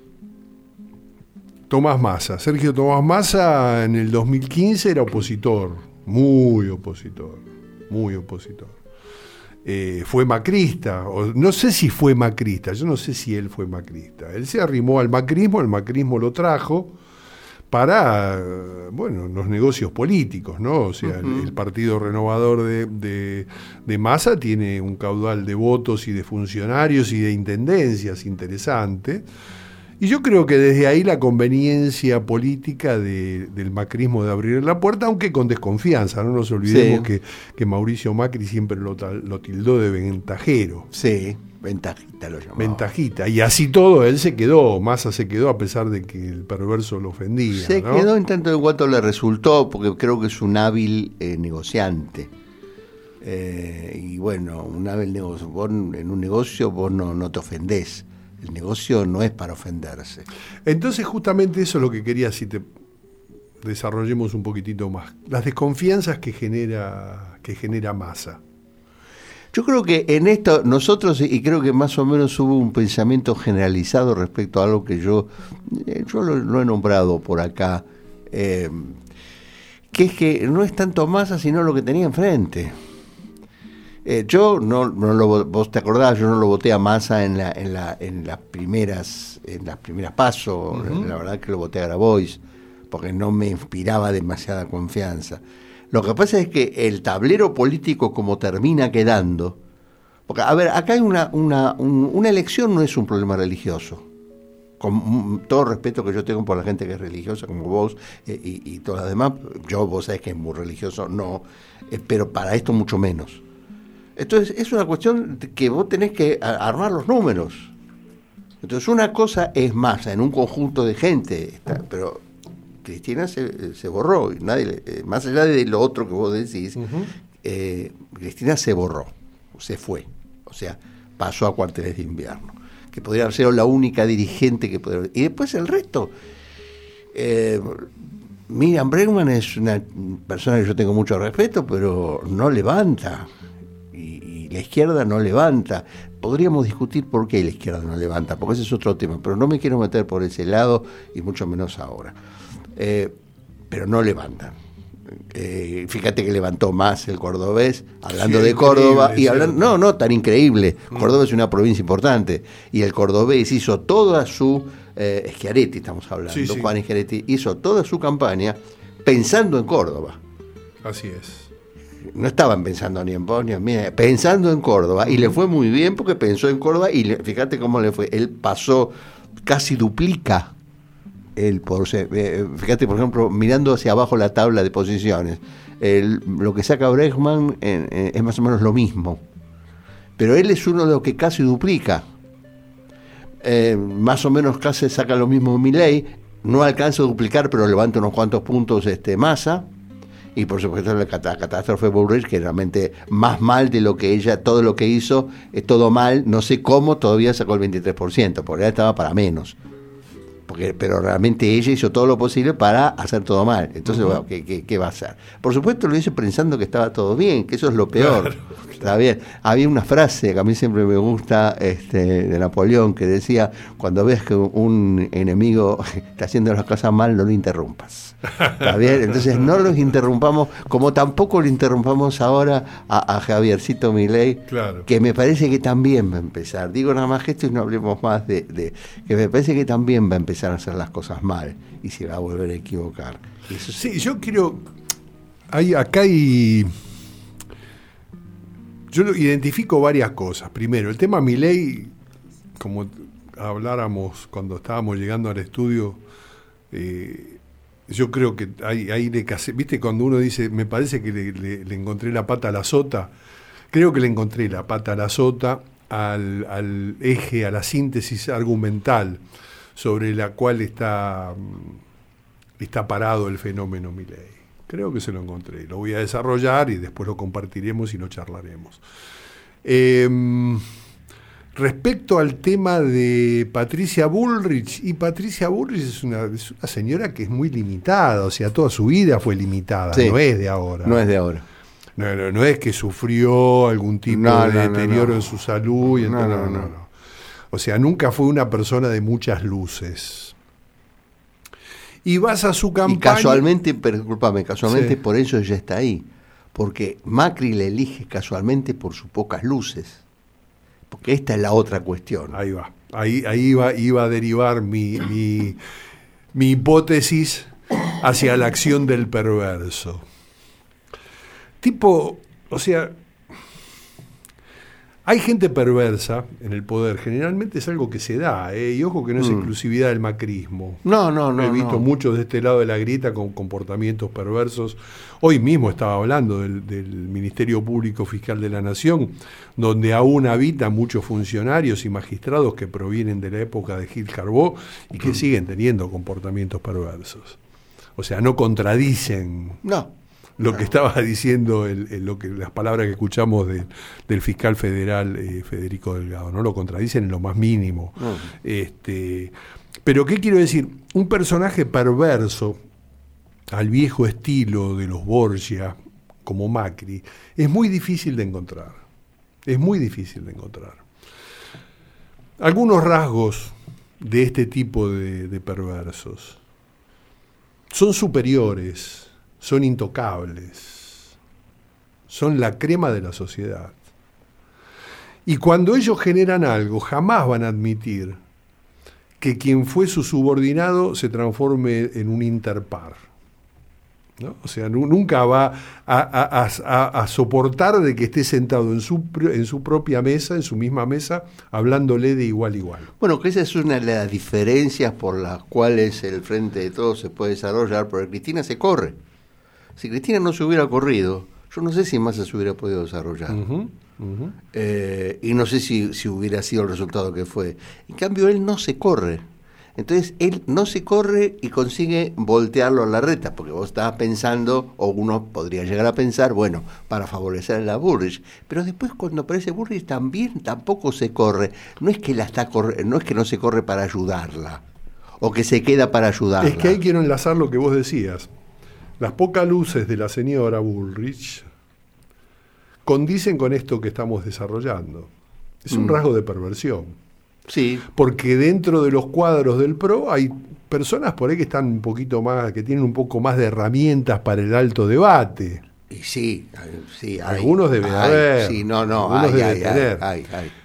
Tomás Massa. Sergio Tomás Massa en el dos mil quince era opositor, muy opositor, muy opositor. Eh, fue macrista, o no sé si fue macrista, yo no sé si él fue macrista. Él se arrimó al macrismo, el macrismo lo trajo para, bueno, los negocios políticos, ¿no? O sea, uh-huh. el, el Partido Renovador de, de, de Massa tiene un caudal de votos y de funcionarios y de intendencias interesante. Y yo creo que desde ahí la conveniencia política de, del macrismo de abrir la puerta, aunque con desconfianza, no nos olvidemos sí. que, que Mauricio Macri siempre lo, lo tildó de ventajero. Sí, ventajita lo llamaba. Ventajita, y así todo él se quedó, Massa se quedó a pesar de que el perverso lo ofendía. Se ¿no? quedó en tanto en cuanto le resultó, porque creo que es un hábil eh, negociante. Eh, y bueno, un hábil negocio, vos en un negocio vos no, no te ofendés. El negocio no es para ofenderse. Entonces justamente eso es lo que quería, si te desarrollemos un poquitito más. Las desconfianzas que genera, que genera Massa. Yo creo que en esto nosotros, y creo que más o menos hubo un pensamiento generalizado respecto a algo que yo, yo lo, lo he nombrado por acá, eh, que es que no es tanto Massa sino lo que tenía enfrente. Eh, yo no, no lo, vos te acordás, yo no lo voté a Massa en la, en la, en las primeras, en las primeras pasos, uh-huh. la verdad que lo voté a Grabois, porque no me inspiraba demasiada confianza. Lo que pasa es que el tablero político como termina quedando, porque a ver, acá hay una, una, un, una elección no es un problema religioso, con todo el respeto que yo tengo por la gente que es religiosa como vos eh, y, y todas las demás, yo vos sabés que es muy religioso, no, eh, pero para esto mucho menos. Entonces es una cuestión que vos tenés que armar los números. Entonces una cosa es Massa en un conjunto de gente, está, pero Cristina se, se borró, y nadie, eh, más allá de lo otro que vos decís, uh-huh. eh, Cristina se borró, se fue, o sea, pasó a cuarteles de invierno, que podría ser la única dirigente que podría... Y después el resto... Eh, Miriam Bregman es una persona que yo tengo mucho respeto, pero no levanta... La izquierda no levanta. Podríamos discutir por qué la izquierda no levanta, porque ese es otro tema, pero no me quiero meter por ese lado y mucho menos ahora. Eh, pero no levantan. Eh, fíjate que levantó más el cordobés, hablando sí, de Córdoba, y hablando, no, no, tan increíble. Córdoba es una provincia importante, y el cordobés hizo toda su, eh, Schiaretti estamos hablando, sí, sí. Juan Schiaretti hizo toda su campaña pensando en Córdoba. Así es. No estaban pensando ni en vos ni en mí, pensando en Córdoba, y le fue muy bien porque pensó en Córdoba, y le, fíjate cómo le fue, él pasó, casi duplica, el por, eh, fíjate por ejemplo, mirando hacia abajo la tabla de posiciones, el, lo que saca Bregman eh, eh, es más o menos lo mismo, pero él es uno de los que casi duplica, eh, más o menos casi saca lo mismo Milei, no alcanza a duplicar, pero levanta unos cuantos puntos este Massa. Y por supuesto la catástrofe Bullrich, que realmente más mal de lo que ella, todo lo que hizo, es todo mal, no sé cómo, todavía sacó el veintitrés por ciento, porque ella estaba para menos. Porque, pero realmente ella hizo todo lo posible para hacer todo mal. Entonces, uh-huh. bueno, ¿qué, qué, ¿qué va a hacer? Por supuesto lo hizo pensando que estaba todo bien, que eso es lo peor. Claro. Está bien. Había una frase que a mí siempre me gusta, este, de Napoleón, que decía: cuando ves que un enemigo está haciendo las cosas mal, no lo interrumpas. Está bien. Entonces no los interrumpamos, como tampoco lo interrumpamos ahora a, a Javiercito Milei, claro. que me parece que también va a empezar. Digo nada más que esto y no hablemos más de, de que me parece que también va a empezar a hacer las cosas mal y se va a volver a equivocar. Eso sí, sí, yo quiero. Hay, acá hay. Yo lo identifico varias cosas. Primero, el tema Milei, como habláramos cuando estábamos llegando al estudio, eh, yo creo que ahí, ahí le casé. ¿Viste cuando uno dice, me parece que le, le, le encontré la pata a la sota? Creo que le encontré la pata a la sota al, al eje, a la síntesis argumental sobre la cual está, está parado el fenómeno Milei. Creo que se lo encontré. Lo voy a desarrollar y después lo compartiremos y lo charlaremos. Eh, respecto al tema de Patricia Bullrich, y Patricia Bullrich es una, es una señora que es muy limitada, o sea, toda su vida fue limitada, sí, no es de ahora. No es de ahora. No, no, no es que sufrió algún tipo no, de no, deterioro no, no. en su salud. Y no, entonces, no, no, no, no, no. O sea, nunca fue una persona de muchas luces. Y vas a su campaña. Y casualmente, discúlpame, casualmente sí. por eso ella está ahí. Porque Macri le elige casualmente por sus pocas luces. Porque esta es la otra cuestión. Ahí va. Ahí, ahí iba, iba a derivar mi, mi, mi hipótesis hacia la acción del perverso. Tipo, o sea, hay gente perversa en el poder, generalmente es algo que se da, ¿eh? Y ojo que no es mm. exclusividad del macrismo. No, no, no. He visto no. muchos de este lado de la grieta con comportamientos perversos. Hoy mismo estaba hablando del, del Ministerio Público Fiscal de la Nación, donde aún habitan muchos funcionarios y magistrados que provienen de la época de Gil Carbó y que mm. siguen teniendo comportamientos perversos. O sea, no contradicen. No. Lo que estaba diciendo, el, el, lo que las palabras que escuchamos de, del fiscal federal eh, Federico Delgado, no lo contradicen en lo más mínimo. Uh-huh. Este, pero ¿qué quiero decir? Un personaje perverso, al viejo estilo de los Borgia, como Macri, es muy difícil de encontrar. Es muy difícil de encontrar. Algunos rasgos de este tipo de, de perversos son superiores, son intocables, son la crema de la sociedad. Y cuando ellos generan algo, jamás van a admitir que quien fue su subordinado se transforme en un interpar, ¿no? O sea, nu- nunca va a, a, a, a soportar de que esté sentado en su, en su propia mesa, en su misma mesa, hablándole de igual a igual. Bueno, que esa es una de las diferencias por las cuales el Frente de Todos se puede desarrollar, porque Cristina se corre. Si Cristina no se hubiera corrido, yo no sé si Massa se hubiera podido desarrollar. Uh-huh, uh-huh. Eh, y no sé si, si hubiera sido el resultado que fue. En cambio, él no se corre. Entonces, él no se corre y consigue voltearlo a la reta, porque vos estabas pensando, o uno podría llegar a pensar, bueno, para favorecer a la Bullrich. Pero después, cuando aparece Bullrich, también tampoco se corre. No es que la está corre, no es que no se corre para ayudarla, o que se queda para ayudarla. Es que ahí quiero enlazar lo que vos decías. Las pocas luces de la señora Bullrich condicen con esto que estamos desarrollando. Es un mm. rasgo de perversión. Sí. Porque dentro de los cuadros del P R O hay personas por ahí que están un poquito más, que tienen un poco más de herramientas para el alto debate. Y sí, sí, hay, algunos deben hay, haber. Sí, no, no, algunos hay, deben hay, tener. Hay, hay, hay.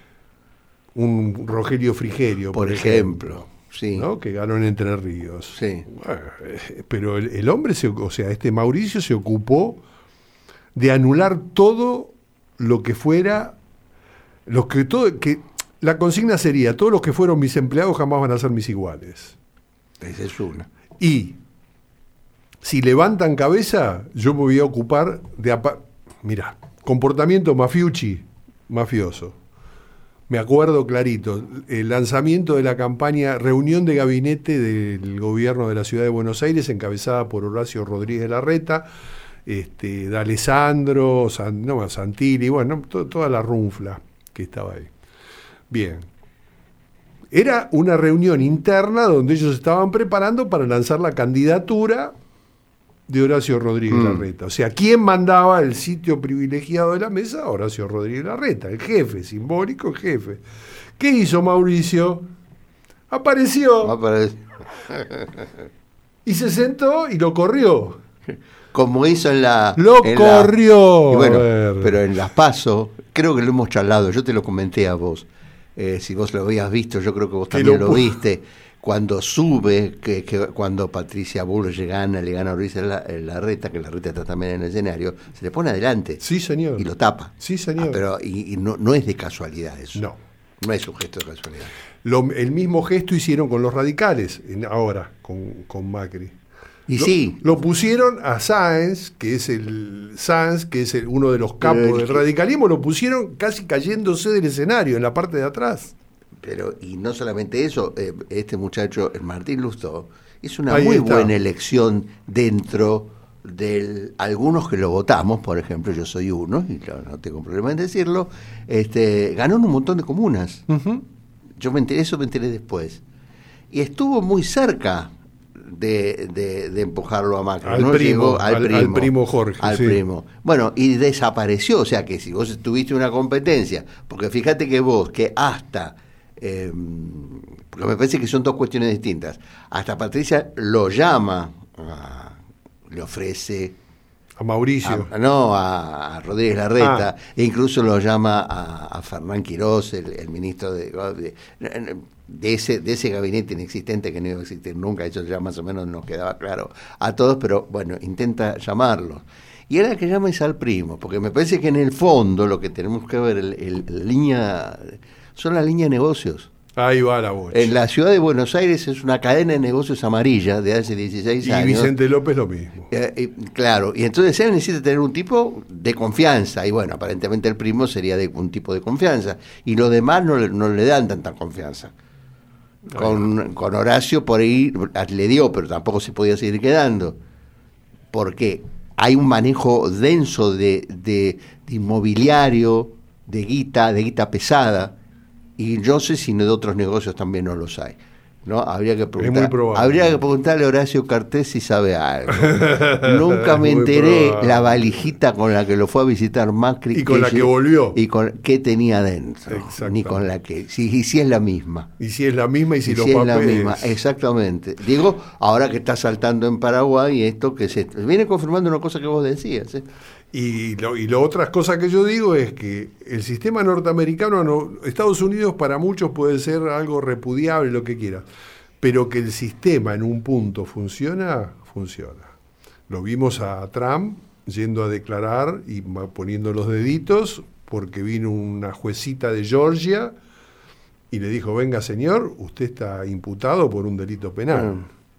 Un Rogelio Frigerio, por, por ejemplo. ejemplo. Sí. ¿No? Que ganó en Entre Ríos. Sí. Bueno, pero el, el hombre, se, o sea, este Mauricio se ocupó de anular todo lo que fuera, los que todo, que la consigna sería, todos los que fueron mis empleados jamás van a ser mis iguales. Esa es una. Y si levantan cabeza, yo me voy a ocupar de... Apa- Mirá, comportamiento mafiuchi, mafioso. Me acuerdo clarito, el lanzamiento de la campaña Reunión de Gabinete del Gobierno de la Ciudad de Buenos Aires, encabezada por Horacio Rodríguez Larreta, este, D'Alessandro, San, no, Santilli, bueno, to, toda la runfla que estaba ahí. Bien. Era una reunión interna donde ellos estaban preparando para lanzar la candidatura de Horacio Rodríguez mm. Larreta. O sea, ¿quién mandaba el sitio privilegiado de la mesa? Horacio Rodríguez Larreta, el jefe, simbólico jefe. ¿Qué hizo Mauricio? Apareció. Apareció. Y se sentó y lo corrió. Como hizo en la... Lo en corrió. La, y bueno, pero en las PASO, creo que lo hemos charlado, yo te lo comenté a vos. Eh, si vos lo habías visto, yo creo que vos también lo, lo viste. Cuando sube, que, que cuando Patricia Bullrich gana, le gana a Luis Larreta, que Larreta está también en el escenario, se le pone adelante. Sí, señor. Y lo tapa. Sí, señor. Ah, pero y, y no, no es de casualidad eso. No. No es un gesto de casualidad. Lo, el mismo gesto hicieron con los radicales, en, ahora, con, con Macri. Y lo, sí. Lo pusieron a Sáenz, que es el Sáenz, que es el, uno de los capos del radicalismo, lo pusieron casi cayéndose del escenario, en la parte de atrás. Pero, y no solamente eso, eh, este muchacho, el Martín Lustó, hizo una Ahí muy está. buena elección dentro de algunos que lo votamos, por ejemplo, yo soy uno, y no, no tengo problema en decirlo, este, ganó en un montón de comunas. Uh-huh. Yo me enteré, eso me enteré después. Y estuvo muy cerca de, de, de empujarlo a Macri. Al, ¿no? primo, Llegó al, al, primo, al primo Jorge. Al sí. primo. Bueno, y desapareció. O sea que si vos tuviste una competencia, porque fíjate que vos, que hasta... Eh, porque me parece que son dos cuestiones distintas. Hasta Patricia lo llama, a, le ofrece... A Mauricio. A, no, a, a Rodríguez Larreta, ah. e incluso lo llama a, a Fernán Quirós, el, el ministro de, de, de, ese, de ese gabinete inexistente que no iba a existir nunca, eso ya más o menos nos quedaba claro a todos, pero bueno, intenta llamarlo. Y era que llames al primo, porque me parece que en el fondo lo que tenemos que ver el, el, el línea son las líneas de negocios. Ahí va la bocha. En la ciudad de Buenos Aires es una cadena de negocios amarilla de hace dieciséis y años. Y Vicente López lo mismo. Eh, eh, claro, y entonces él necesita tener un tipo de confianza, y bueno, aparentemente el primo sería de un tipo de confianza, y los demás no, no le dan tanta confianza. Con, con Horacio por ahí le dio, pero tampoco se podía seguir quedando, porque hay un manejo denso de, de, de inmobiliario, de guita, de guita pesada, y yo sé si de otros negocios también no los hay, ¿no? Habría que preguntar, habría que preguntarle a Horacio Cartés si sabe algo. Nunca me enteré probable. La valijita con la que lo fue a visitar Macri y con que la que volvió y con qué tenía dentro, ni con la que si, y si es la misma y si es la misma y si, y los si papeles es la misma, exactamente. Digo, ahora que está saltando en Paraguay esto que se viene confirmando una cosa que vos decías, ¿eh? Y lo, y lo otras cosas que yo digo es que el sistema norteamericano, no, Estados Unidos para muchos puede ser algo repudiable, lo que quiera, pero que el sistema en un punto funciona, funciona. Lo vimos a Trump yendo a declarar y poniendo los deditos porque vino una juecita de Georgia y le dijo, venga señor, usted está imputado por un delito penal. Mm.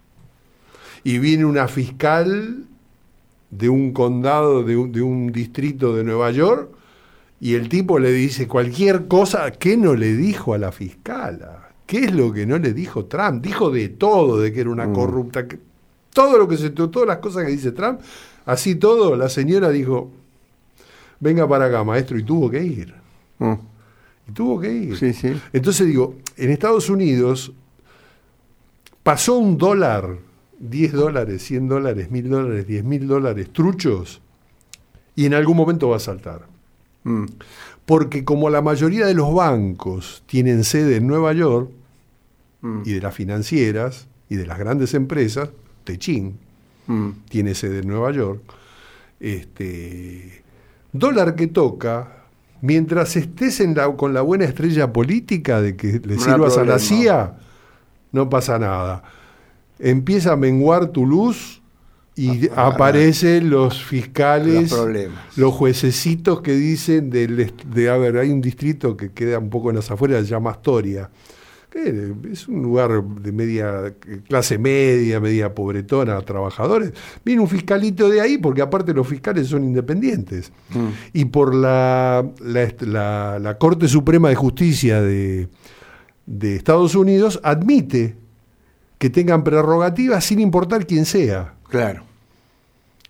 Y viene una fiscal de un condado, de un, de un distrito de Nueva York, y el tipo le dice cualquier cosa. ¿Qué no le dijo a la fiscala? ¿Qué es lo que no le dijo Trump? Dijo de todo, de que era una mm. corrupta, que, todo lo que se, todas las cosas que dice Trump, así todo, la señora dijo, venga para acá, maestro, y tuvo que ir. Mm. Y tuvo que ir. Sí, sí. Entonces digo, en Estados Unidos pasó un dólar, diez dólares, cien dólares, mil dólares, diez mil dólares, truchos, y en algún momento va a saltar. Mm. Porque como la mayoría de los bancos tienen sede en Nueva York, mm. y de las financieras, y de las grandes empresas, Techín mm. tiene sede en Nueva York, este, dólar que toca, mientras estés en la, con la buena estrella política de que le sirvas a la C I A, no pasa nada. Empieza a menguar tu luz y ah, aparecen los fiscales, los, los juececitos que dicen del, de, a ver, hay un distrito que queda un poco en las afueras, se llama Astoria, que es un lugar de media clase media, media pobretona, trabajadores. Viene un fiscalito de ahí, porque aparte los fiscales son independientes. Mm. Y por la, la, la, la Corte Suprema de Justicia de, de Estados Unidos admite que tengan prerrogativas sin importar quién sea. Claro.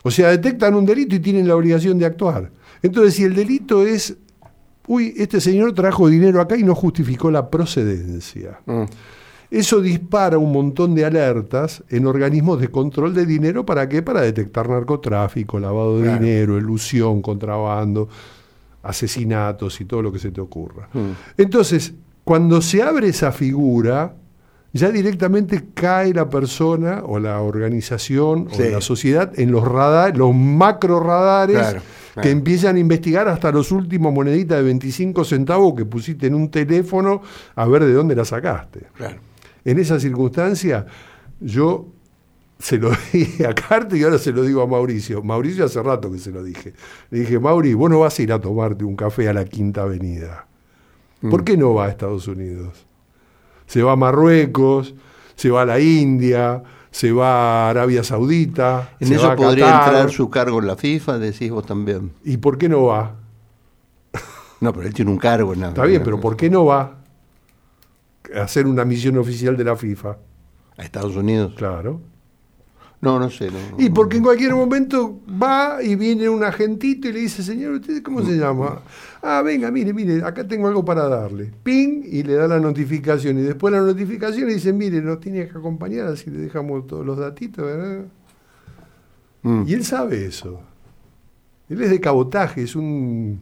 O sea, detectan un delito y tienen la obligación de actuar. Entonces, si el delito es, uy, este señor trajo dinero acá y no justificó la procedencia. Mm. Eso dispara un montón de alertas en organismos de control de dinero. ¿Para qué? Para detectar narcotráfico, lavado de claro. dinero, elusión, contrabando, asesinatos y todo lo que se te ocurra. Mm. Entonces, cuando se abre esa figura, ya directamente cae la persona o la organización sí. o la sociedad en los radares, los macro radares claro, claro. que empiezan a investigar hasta los últimos moneditas de veinticinco centavos que pusiste en un teléfono a ver de dónde la sacaste. Claro. En esa circunstancia, yo se lo dije a Carter y ahora se lo digo a Mauricio. Mauricio hace rato que se lo dije. Le dije, Mauri, vos no vas a ir a tomarte un café a la Quinta Avenida. Mm. ¿Por qué no va a Estados Unidos? Se va a Marruecos, se va a la India, se va a Arabia Saudita. ¿En se eso va a podría Qatar. entrar su cargo en la FIFA? Decís vos también. ¿Y por qué no va? No, pero él tiene un cargo en la Está bien, pero ¿por qué no va a hacer una misión oficial de la FIFA? ¿A Estados Unidos? Claro. No, no sé. No, no, y porque en cualquier momento va y viene un agentito y le dice, señor, ¿usted cómo se llama? Ah, venga, mire, mire, acá tengo algo para darle. Ping, y le da la notificación. Y después la notificación y dice, mire, nos tiene que acompañar, así le dejamos todos los datitos, ¿verdad? Mm. Y él sabe eso. Él es de cabotaje, es un...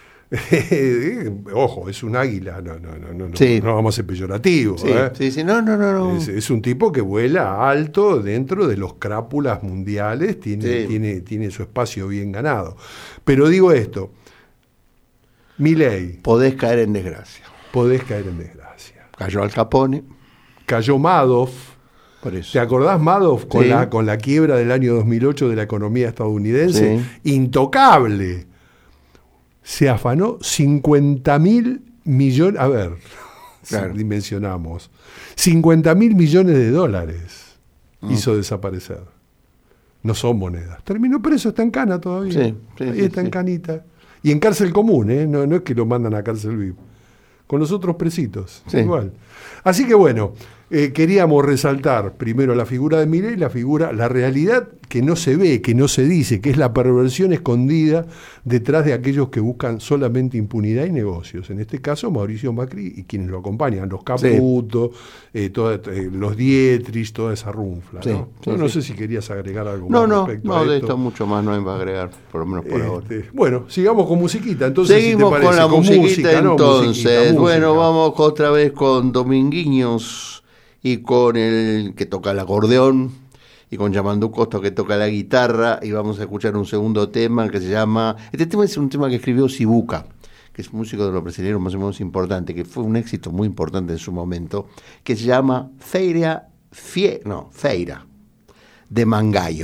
Ojo, es un águila, no, no, no, no, sí. no vamos a ser peyorativos. Sí, ¿eh? sí, sí, no, no, no. no. Es, es un tipo que vuela alto dentro de los crápulas mundiales, tiene, sí. tiene, tiene su espacio bien ganado. Pero digo esto, Milei. Podés caer en desgracia. Podés caer en desgracia. Cayó Al Capone. Cayó Madoff. Por eso. ¿Te acordás Madoff con, sí. la, con la quiebra del año dos mil ocho de la economía estadounidense? Sí. Intocable. Se afanó cincuenta mil millones, a ver, claro. dimensionamos, cincuenta mil millones de dólares mm. hizo desaparecer. No son monedas. Terminó preso, está en cana todavía. Sí, sí, Ahí sí, está sí. en canita. Y en cárcel común, ¿eh? no, no es que lo mandan a cárcel V I P. Con los otros presitos, sí. igual. Así que bueno, eh, queríamos resaltar primero la figura de Milei, la figura, la realidad que no se ve, que no se dice, que es la perversión escondida detrás de aquellos que buscan solamente impunidad y negocios. En este caso, Mauricio Macri y quienes lo acompañan, los Caputo, sí. eh, toda, eh, los Dietrich, toda esa runfla. Sí, ¿no? sí, no, no sí. sé si querías agregar algo no, más no, respecto no, a de esto. esto mucho más no hay para agregar, por lo menos por este, ahora. Bueno, sigamos con musiquita. Entonces, Seguimos si te parece, con la con musiquita música, ¿no? entonces. Musiquita, bueno, música. vamos otra vez con Dominguiños y con el que toca el acordeón y con Yamandu Costa que toca la guitarra, y vamos a escuchar un segundo tema que se llama... Este tema es un tema que escribió Sibuca, que es músico de los brasileños más o menos importante, que fue un éxito muy importante en su momento, que se llama Feira, Fie, no, Feira, de Mangaio.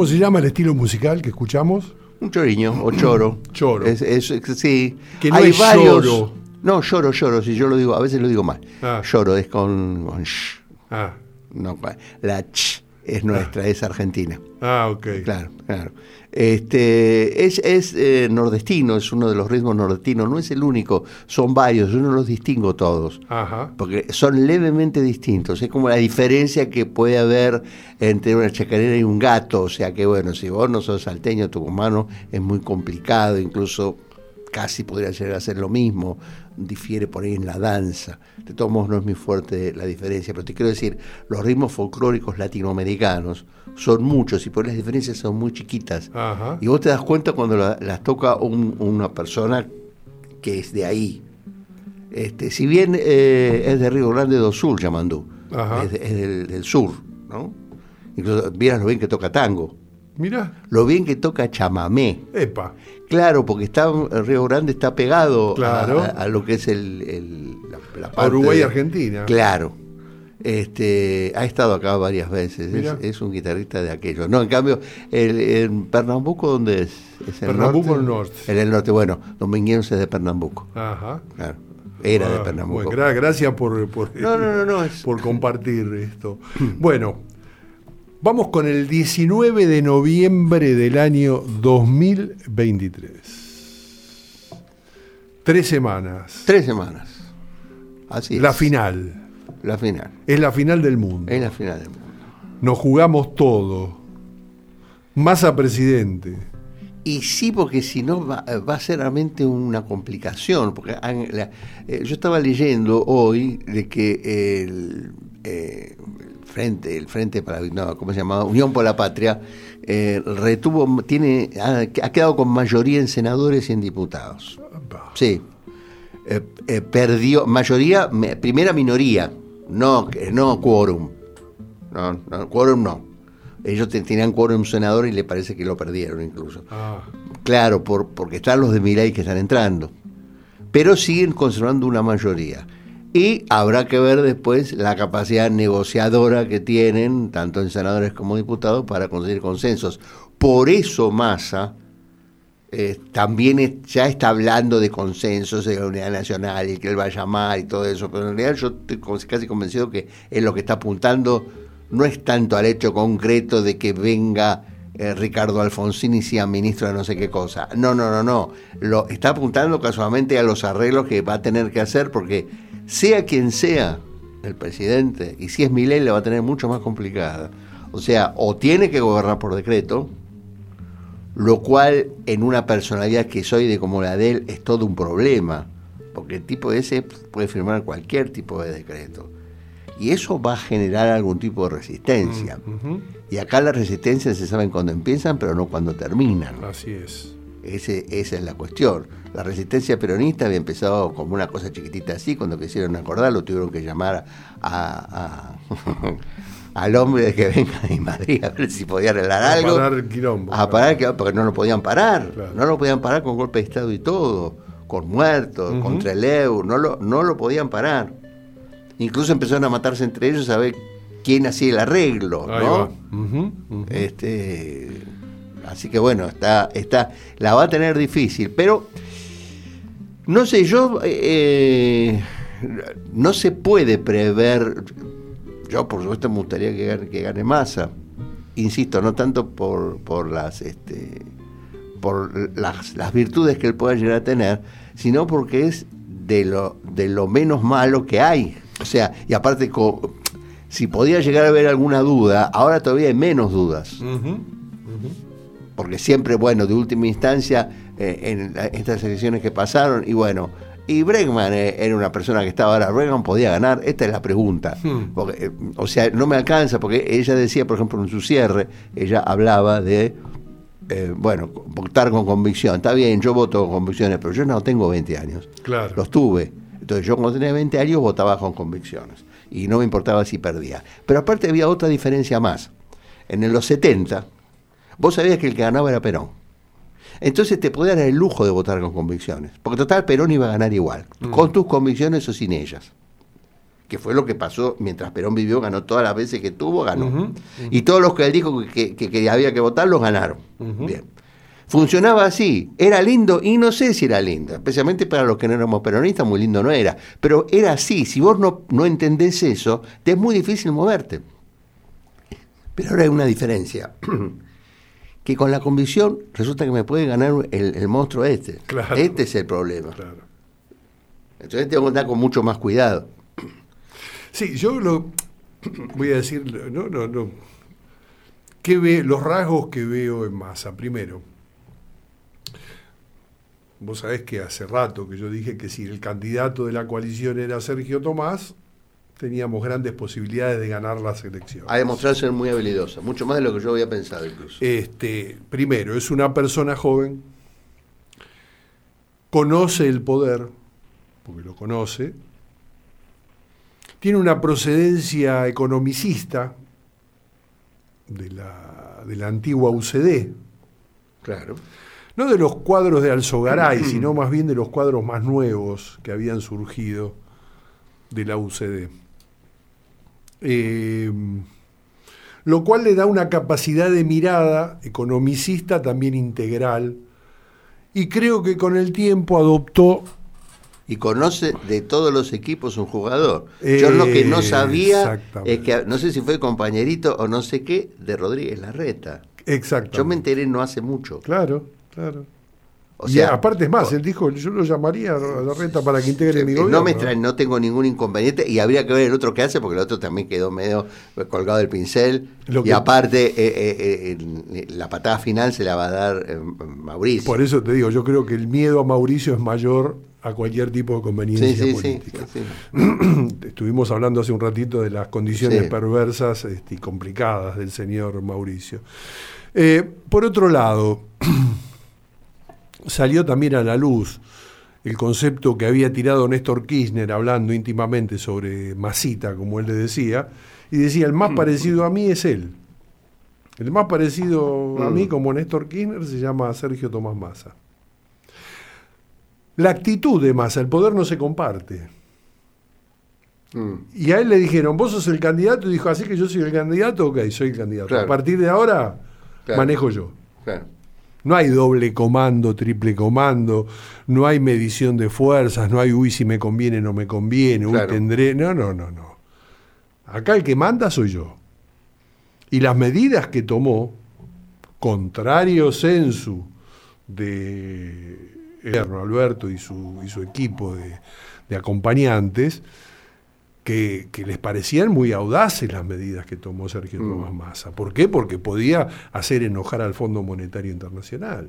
¿Cómo se llama el estilo musical que escuchamos? Un choriño o choro. Choro. Es, es, es, sí. Que no Hay es varios. lloro. No, lloro, lloro. Si yo lo digo, a veces lo digo mal. Ah. Lloro es con, con sh. Ah. No, la ch es nuestra, ah. es argentina. Ah, ok. Claro, claro. Este, es es eh, nordestino, es uno de los ritmos nordestinos, no es el único, son varios, yo no los distingo todos, Ajá. porque son levemente distintos, es como la diferencia que puede haber entre una chacarera y un gato, o sea que bueno, si vos no sos salteño, tucumano, es muy complicado, incluso casi podría llegar a ser lo mismo, difiere por ahí en la danza. De todos modos no es muy fuerte la diferencia, pero te quiero decir, los ritmos folclóricos latinoamericanos son muchos y por las diferencias son muy chiquitas. Ajá. Y vos te das cuenta cuando la, las toca un, una persona que es de ahí. Este, si bien eh, es de Río Grande do Sul, Yamandú, Ajá. es, es del, del sur, ¿no? Incluso vieras lo bien que toca tango. Mira. Lo bien que toca chamamé. Epa. Claro, porque está el Río Grande está pegado claro. a, a lo que es el, el la, la parte Uruguay y de, Argentina. Claro. Este, ha estado acá varias veces, es, es un guitarrista de aquellos. No, en cambio, el, en Pernambuco, ¿dónde es? ¿Es en Pernambuco el norte? el norte. En el norte, bueno, Domingueros es de Pernambuco. Ajá. Claro. Era ah, de Pernambuco. Bueno, gracias por, por, no, no, no, no, es... por compartir esto. Bueno, vamos con el diecinueve de noviembre del año dos mil veintitrés. Tres semanas. Tres semanas. Así es. La final. La final. Es la final del mundo. Es la final del mundo. Nos jugamos todo. Massa presidente. Y sí, porque si no va, va a ser realmente una complicación. Porque la, eh, yo estaba leyendo hoy de que el, eh, el frente, el frente para no, ¿cómo se llamaba? Unión por la Patria, eh, retuvo, tiene, ha, ha quedado con mayoría en senadores y en diputados. Sí. Eh, eh, perdió mayoría, me, primera minoría, no, no quórum. No, no, quórum no. Ellos tenían quórum senador y le parece que lo perdieron incluso. Ah. Claro, por, porque están los de Milei que están entrando. Pero siguen conservando una mayoría. Y habrá que ver después la capacidad negociadora que tienen, tanto en senadores como diputados, para conseguir consensos. Por eso Massa eh, también es, ya está hablando de consensos de la unidad nacional y que él va a llamar y todo eso. Pero en realidad yo estoy casi convencido que es lo que está apuntando. No es tanto al hecho concreto de que venga eh, Ricardo Alfonsín y sea ministro de no sé qué cosa. No, no, no, no. Lo está apuntando casualmente a los arreglos que va a tener que hacer porque sea quien sea el presidente, y si es Milei la va a tener mucho más complicada. O sea, o tiene que gobernar por decreto, lo cual en una personalidad que soy de como la de él es todo un problema, porque el tipo ese puede firmar cualquier tipo de decreto. Y eso va a generar algún tipo de resistencia. Uh-huh. Y acá las resistencias se saben cuando empiezan, pero no cuando terminan. Así es. Ese, esa es la cuestión. La resistencia peronista había empezado como una cosa chiquitita así, cuando quisieron acordar, lo tuvieron que llamar a, a al hombre de que venga de Madrid a ver si podía arreglar algo. A parar el quilombo. A parar, claro. Porque no lo podían parar. Claro. No lo podían parar con golpe de Estado y todo, con muertos, uh-huh. contra el euro, no lo, no lo podían parar. Incluso empezaron a matarse entre ellos a ver quién hacía el arreglo, Ahí ¿no? va. Uh-huh, uh-huh. Este, así que bueno, está, está, la va a tener difícil, pero no sé, yo eh, no se puede prever. Yo por supuesto me gustaría que gane, que gane Massa, insisto, no tanto por por las este por las, las virtudes que él pueda llegar a tener, sino porque es de lo de lo menos malo que hay. O sea, y aparte, si podía llegar a haber alguna duda, ahora todavía hay menos dudas. Uh-huh. Uh-huh. Porque siempre, bueno, de última instancia, eh, en la, estas elecciones que pasaron, y bueno, y Bregman eh, era una persona que estaba ahora, ¿Bregman podía ganar? Esta es la pregunta. Uh-huh. Porque, eh, o sea, no me alcanza, porque ella decía, por ejemplo, en su cierre, ella hablaba de, eh, bueno, votar con convicción. Está bien, yo voto con convicciones, pero yo no tengo veinte años. Claro. Los tuve. Entonces yo cuando tenía veinte años votaba con convicciones y no me importaba si perdía. Pero aparte había otra diferencia más. En los setenta, vos sabías que el que ganaba era Perón. Entonces te podías dar el lujo de votar con convicciones. Porque total Perón iba a ganar igual, mm. con tus convicciones o sin ellas. que fue lo que pasó mientras Perón vivió, ganó todas las veces que tuvo, ganó. Uh-huh, uh-huh. Y todos los que él dijo que, que, que había que votar, los ganaron. Uh-huh. Bien. Funcionaba así, era lindo, y no sé si era lindo, especialmente para los que no éramos peronistas, muy lindo no era, pero era así. Si vos no, no entendés eso, te es muy difícil moverte. Pero ahora hay una diferencia, que con la convicción resulta que me puede ganar el, el monstruo este. Claro. Este es el problema. Claro. Entonces tengo que andar con mucho más cuidado. Sí, yo lo voy a decir, no, no, no. ¿Qué ve, los rasgos que veo en Massa? Primero, vos sabés que hace rato que yo dije que si el candidato de la coalición era Sergio Tomás, teníamos grandes posibilidades de ganar las elecciones. Ha demostrado ser muy habilidosa, mucho más de lo que yo había pensado incluso. Este, primero, es una persona joven, conoce el poder, porque lo conoce, tiene una procedencia economicista de la, de la antigua U C D. Claro. No de los cuadros de Alzogaray, sino más bien de los cuadros más nuevos que habían surgido de la U C D. Eh, lo cual le da una capacidad de mirada economicista también integral, y creo que con el tiempo adoptó... Y conoce de todos los equipos un jugador. Eh, Yo lo que no sabía es que, no sé si fue compañerito o no sé qué, de Rodríguez Larreta. Exacto. Yo me enteré no hace mucho. Claro, claro. O y sea, aparte es más, o, él dijo, yo lo llamaría a Larreta para que integre eh, mi gobierno. No me extrae, no tengo ningún inconveniente, y habría que ver el otro que hace, porque el otro también quedó medio colgado del pincel, lo y que, aparte eh, eh, eh, la patada final se la va a dar eh, Mauricio. Por eso te digo, yo creo que el miedo a Mauricio es mayor a cualquier tipo de conveniencia sí, sí, política. Sí, sí. Estuvimos hablando hace un ratito de las condiciones sí. perversas este, y complicadas del señor Mauricio. Eh, por otro lado, salió también a la luz el concepto que había tirado Néstor Kirchner hablando íntimamente sobre Masita, como él le decía, y decía, el más parecido a mí es él. El más parecido a mí, como Néstor Kirchner, se llama Sergio Tomás Massa. La actitud de Massa, el poder no se comparte. Mm. Y a él le dijeron, vos sos el candidato, y dijo, así que yo soy el candidato, ok, soy el candidato. Claro. A partir de ahora, claro. manejo yo. Claro. No hay doble comando, triple comando, no hay medición de fuerzas, no hay, uy, si me conviene, no me conviene, uy, claro. tendré... No, no, no, no. Acá el que manda soy yo. Y las medidas que tomó, contrario sensu de... Alberto y su, y su equipo de, de acompañantes, que, que les parecían muy audaces las medidas que tomó Sergio mm. Tomás Massa. ¿Por qué? Porque podía hacer enojar al Fondo Monetario Internacional.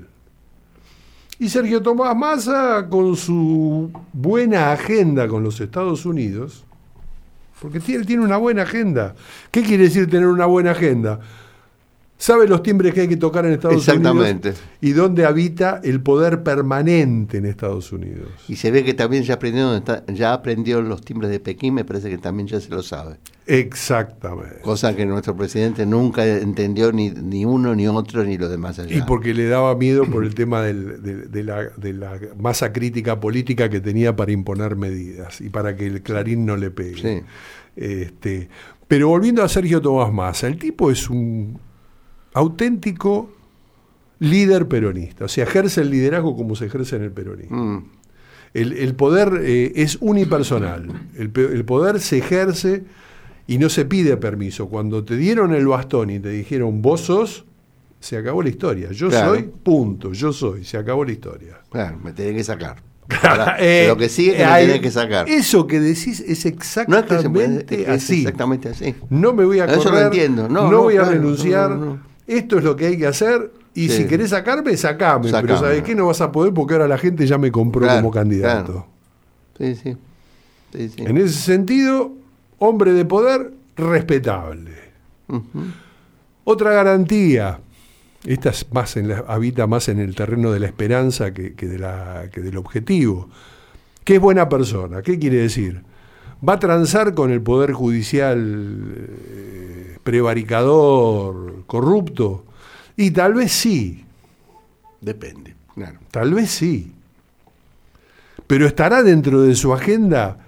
Y Sergio Tomás Massa, con su buena agenda con los Estados Unidos, porque tiene, tiene una buena agenda. ¿Qué quiere decir tener una buena agenda? Sabe los timbres que hay que tocar en Estados Exactamente. Unidos y dónde habita el poder permanente en Estados Unidos. Y se ve que también ya aprendió, ya aprendió los timbres de Pekín, me parece que también ya se lo sabe. Exactamente. Cosa que nuestro presidente nunca entendió ni, ni uno, ni otro, ni los demás allá. Y porque le daba miedo por el tema del, de, de, la, de la masa crítica política que tenía para imponer medidas y para que el Clarín no le pegue. Sí. Este, pero volviendo a Sergio Tomás Massa, el tipo es un auténtico líder peronista, o sea, ejerce el liderazgo como se ejerce en el peronismo. Mm. El, el poder eh, es unipersonal, el, el poder se ejerce y no se pide permiso. Cuando te dieron el bastón y te dijeron vos sos, se acabó la historia. Yo claro. soy, punto, yo soy, se acabó la historia. Claro, me tenés que sacar. Ahora, eh, lo que sigue es que me tenés que sacar. Eso que decís es exactamente no es que se puede, así. Es exactamente así. No me voy a correr, eso lo entiendo. No, no, no voy claro, a renunciar. No, no, no. Esto es lo que hay que hacer y sí. si querés sacarme, sacame, sacame. Pero ¿sabés qué? No vas a poder porque ahora la gente ya me compró claro, como candidato. Claro. Sí, sí. Sí, sí. En ese sentido, hombre de poder respetable. Uh-huh. Otra garantía, esta es más en la, habita más en el terreno de la esperanza que, que, de la, que del objetivo, que es buena persona. ¿Qué quiere decir? Va a transar con el poder judicial eh, prevaricador, corrupto, y tal vez sí. Depende, claro. Tal vez sí. Pero estará dentro de su agenda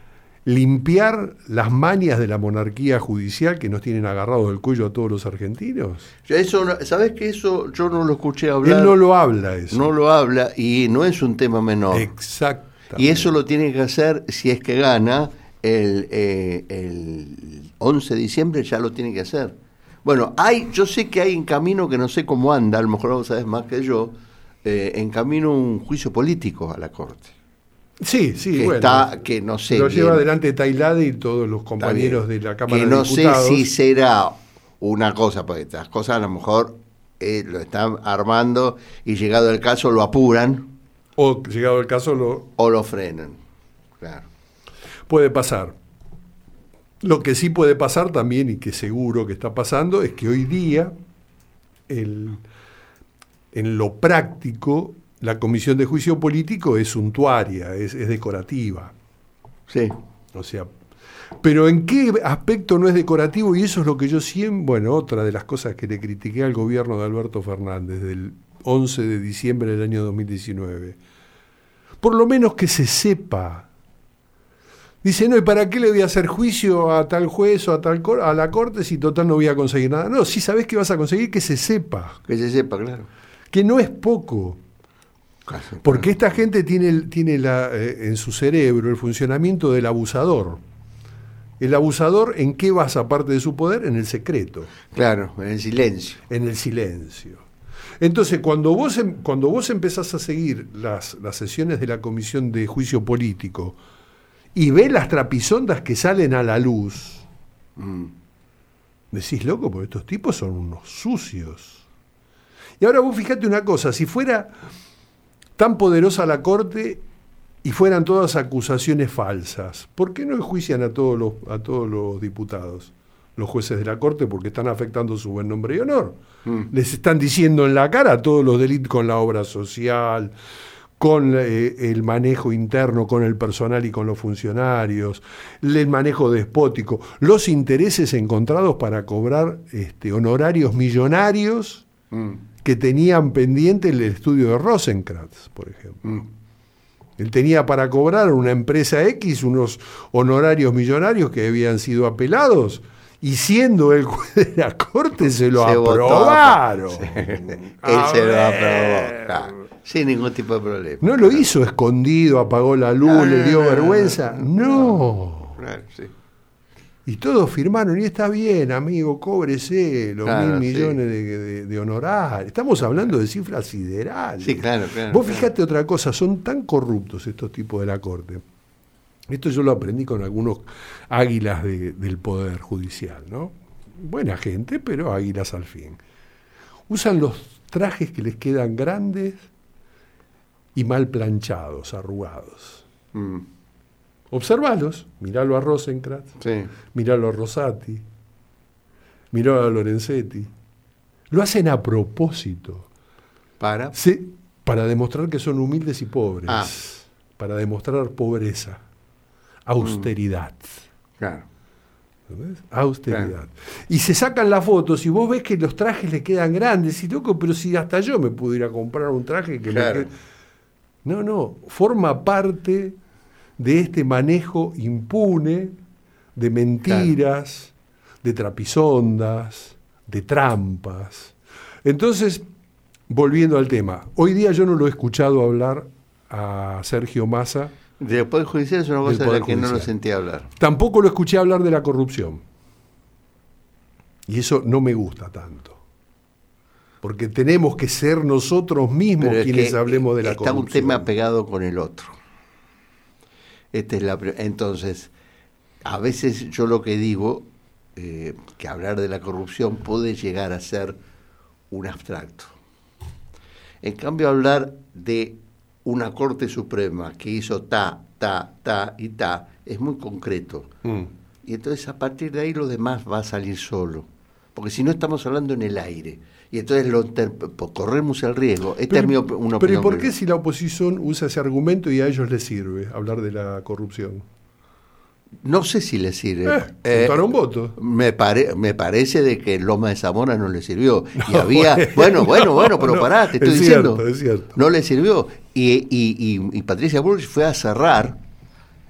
limpiar las mañas de la monarquía judicial que nos tienen agarrados del cuello a todos los argentinos? Eso, ¿sabés que eso yo no lo escuché hablar? Él no lo habla eso. No lo habla y no es un tema menor. Exacto. Y eso lo tiene que hacer, si es que gana, el, eh, el once de diciembre ya lo tiene que hacer. Bueno, hay, yo sé que hay en camino, que no sé cómo anda, a lo mejor vos sabés más que yo, eh, en camino un juicio político a la Corte. Sí, sí, que bueno. Está, que no sé. Lo bien, lleva adelante Tailade y todos los compañeros de la Cámara que no de Diputados. sé si será una cosa, porque estas cosas a lo mejor eh, lo están armando y llegado el caso lo apuran. O llegado el caso lo... O lo frenan, claro. Puede pasar. Lo que sí puede pasar también, y que seguro que está pasando, es que hoy día, el, en lo práctico, la Comisión de Juicio Político es suntuaria, es, es decorativa. Sí. O sea, pero ¿en qué aspecto no es decorativo? Y eso es lo que yo siempre... Bueno, otra de las cosas que le critiqué al gobierno de Alberto Fernández del once de diciembre del año dos mil diecinueve. Por lo menos que se sepa. Dice, no, ¿y para qué le voy a hacer juicio a tal juez o a tal cor- a la corte si total no voy a conseguir nada? No, si sabés que vas a conseguir, que se sepa. Que se sepa, claro. Que no es poco. Casi, Porque claro. esta gente tiene, tiene la, eh, en su cerebro el funcionamiento del abusador. El abusador, ¿en qué basa parte de su poder? En el secreto. Claro, en el silencio. En el silencio. Entonces, cuando vos, em, cuando vos empezás a seguir las, las sesiones de la Comisión de Juicio Político y ves las trapisondas que salen a la luz, mm. decís, loco, porque estos tipos son unos sucios. Y ahora vos fijate una cosa, si fuera tan poderosa la Corte y fueran todas acusaciones falsas, ¿por qué no enjuician a todos los, a todos los diputados, los jueces de la Corte, porque están afectando su buen nombre y honor? Mm. Les están diciendo en la cara todos los delitos con la obra social, con eh, el manejo interno, con el personal y con los funcionarios, el manejo despótico, los intereses encontrados para cobrar este, honorarios millonarios mm. que tenían pendiente el estudio de Rosenkrantz, por ejemplo. Mm. Él tenía para cobrar a una empresa X unos honorarios millonarios que habían sido apelados, y siendo el juez de la Corte se lo se aprobaron. Sí. Él se lo aprobó, claro, sin ningún tipo de problema. No lo hizo escondido, apagó la luz, no, le dio no, vergüenza. No. no. Claro, sí. Y todos firmaron, y está bien, amigo, cóbrese los claro, mil millones sí. de, de, de honorarios. Estamos hablando de cifras siderales. Sí, claro, claro. Vos claro. fijate otra cosa, son tan corruptos estos tipos de la Corte. Esto yo lo aprendí con algunos águilas de, del Poder Judicial, ¿no? Buena gente, pero águilas al fin. Usan los trajes que les quedan grandes y mal planchados, arrugados. Mm. Observalos, miralo a Rosenkrantz, sí. miralo a Rosati, miralo a Lorenzetti. Lo hacen a propósito. ¿Para? Sí, para demostrar que son humildes y pobres. Ah. Para demostrar pobreza. Austeridad. Mm. Claro. ¿Entendés? Austeridad. Claro. Y se sacan las fotos y vos ves que los trajes le quedan grandes. Y loco, pero si hasta yo me pude ir a comprar un traje que claro. me quede... No, no. Forma parte de este manejo impune de mentiras, claro. de trapisondas, de trampas. Entonces, volviendo al tema, hoy día yo no lo he escuchado hablar a Sergio Massa. Del Poder Judicial es una cosa de la que no lo sentí hablar. Tampoco lo escuché hablar de la corrupción. Y eso no me gusta tanto. Porque tenemos que ser nosotros mismos Pero quienes que hablemos de la está corrupción. Está un tema pegado con el otro. Esta es la, entonces, a veces yo lo que digo, eh, que hablar de la corrupción puede llegar a ser un abstracto. En cambio, hablar de una Corte Suprema que hizo ta, ta, ta y ta, es muy concreto. Mm. Y entonces a partir de ahí lo demás va a salir solo. Porque si no estamos hablando en el aire. Y entonces lo ter- corremos el riesgo. Esta pero, es mi op- una opinión. Pero ¿y por qué si la oposición usa ese argumento y a ellos les sirve hablar de la corrupción? No sé si les sirve. Eh, juntaron votos. Me, pare, me parece de que Loma de Zamora no le sirvió. Y no, había, bueno, bueno, bueno, pero no, pará, te estoy es diciendo. Cierto, es cierto. No le sirvió. Y, y, y, y Patricia Bullrich fue a cerrar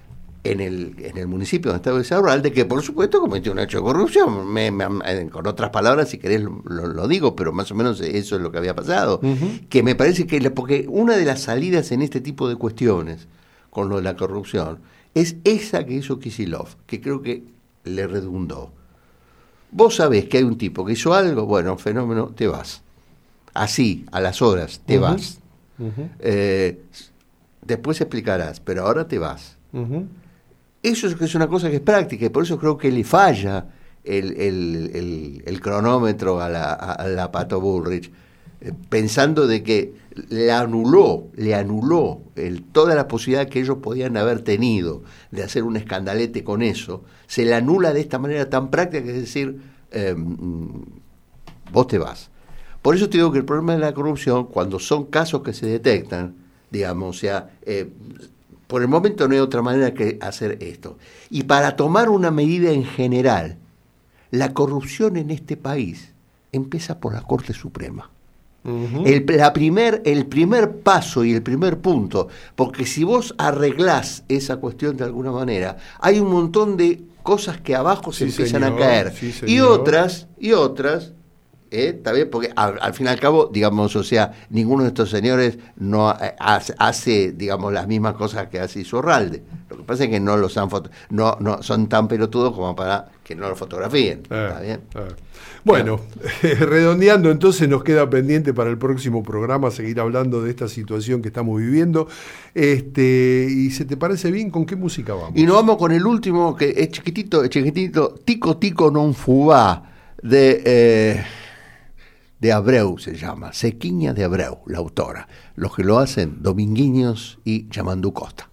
en el, en el municipio donde estaba Villaurralde, que por supuesto cometió un hecho de corrupción. Me, me, con otras palabras, si querés lo, lo, lo digo, pero más o menos eso es lo que había pasado. Uh-huh. Que me parece que, porque una de las salidas en este tipo de cuestiones, con lo de la corrupción, es esa que hizo Kicillof, que creo que le redundó. Vos sabés que hay un tipo que hizo algo, bueno, fenómeno, te vas. Así, a las horas, te uh-huh. vas. Uh-huh. Eh, después explicarás, pero ahora te vas. Uh-huh. Eso es, es una cosa que es práctica, y por eso creo que le falla el, el, el, el cronómetro a la, a la Pato Bullrich, eh, pensando de que le anuló, le anuló el, toda la posibilidad que ellos podían haber tenido de hacer un escandalete con eso, se le anula de esta manera tan práctica, que es decir, eh, vos te vas. Por eso te digo que el problema de la corrupción, cuando son casos que se detectan, digamos, o sea, eh, por el momento no hay otra manera que hacer esto. Y para tomar una medida en general, la corrupción en este país empieza por la Corte Suprema. Uh-huh. El, la primer, el primer paso y el primer punto, porque si vos arreglás esa cuestión de alguna manera, hay un montón de cosas que abajo se sí, empiezan señor, a caer. Sí, y otras, y otras... ¿Eh? ¿Está bien? Porque al, al fin y al cabo, digamos, o sea, ninguno de estos señores no hace, hace, digamos, las mismas cosas que hace Isorralde. Lo que pasa es que no los han foto, no, no son tan pelotudos como para que no lo fotografíen. Eh, ¿Está bien? Eh. Bueno, claro. Redondeando, entonces nos queda pendiente para el próximo programa seguir hablando de esta situación que estamos viviendo. Este, y ¿se te parece bien? ¿Con qué música vamos? Y nos vamos con el último, que es chiquitito, es chiquitito, Tico Tico non fubá, de... Eh, de Abreu se llama, Sequiña de Abreu, la autora. Los que lo hacen, Dominguiños y Yamandu Costa.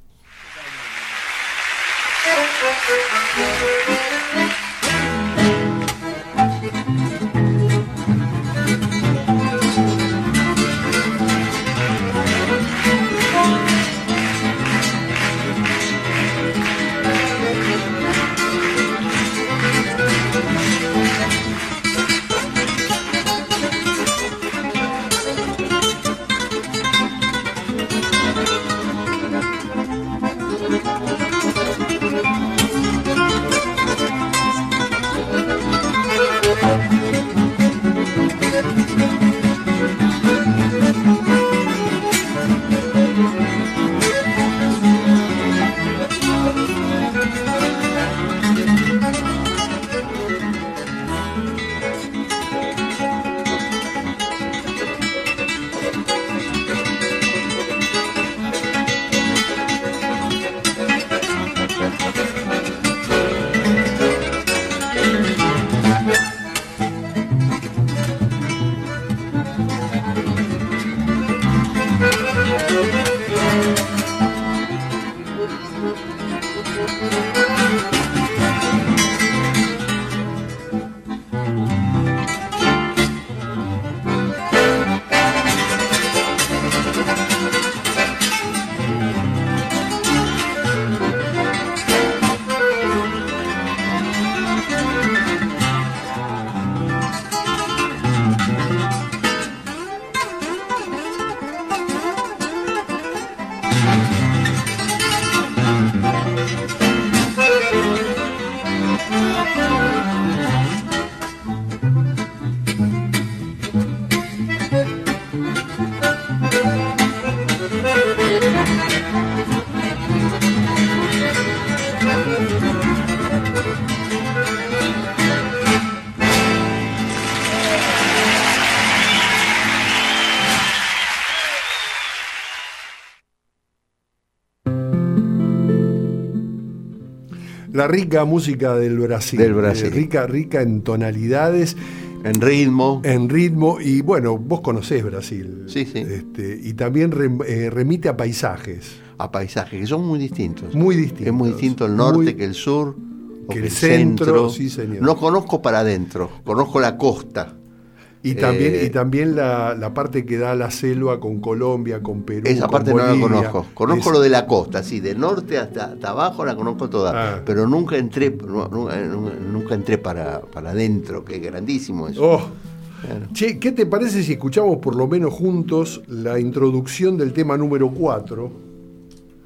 La rica música del Brasil, del Brasil. Eh, rica, rica en tonalidades, en ritmo, en ritmo y bueno, vos conocés Brasil, sí, sí, este, y también re, eh, remite a paisajes, a paisajes que son muy distintos, muy distintos, es muy distinto el norte muy, que el sur, que, que el el centro, centro. Sí, señor. No conozco para adentro, conozco la costa. Y también, eh, y también la, la parte que da la selva con Colombia, con Perú. Esa con parte Bolivia. No la conozco. Conozco es... lo de la costa, sí, de norte hasta, hasta abajo la conozco toda. Ah. Pero nunca entré, nunca, nunca entré para, para adentro, que es grandísimo eso. Oh. Claro. Che, ¿qué te parece si escuchamos por lo menos juntos la introducción del tema número cuatro?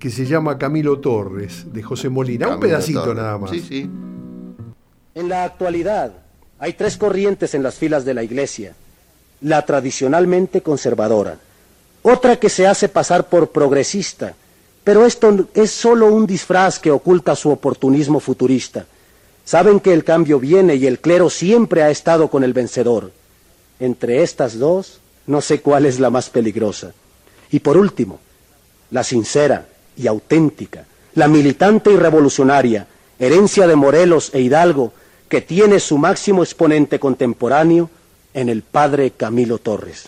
que se llama Camilo Torres, de José Molina. Camilo Un pedacito Torres. nada más. Sí, sí. En la actualidad hay tres corrientes en las filas de la Iglesia. La tradicionalmente conservadora, otra que se hace pasar por progresista, pero esto es solo un disfraz que oculta su oportunismo futurista. Saben que el cambio viene y el clero siempre ha estado con el vencedor. Entre estas dos, no sé cuál es la más peligrosa. Y por último, la sincera y auténtica, la militante y revolucionaria, herencia de Morelos e Hidalgo, que tiene su máximo exponente contemporáneo en el padre Camilo Torres.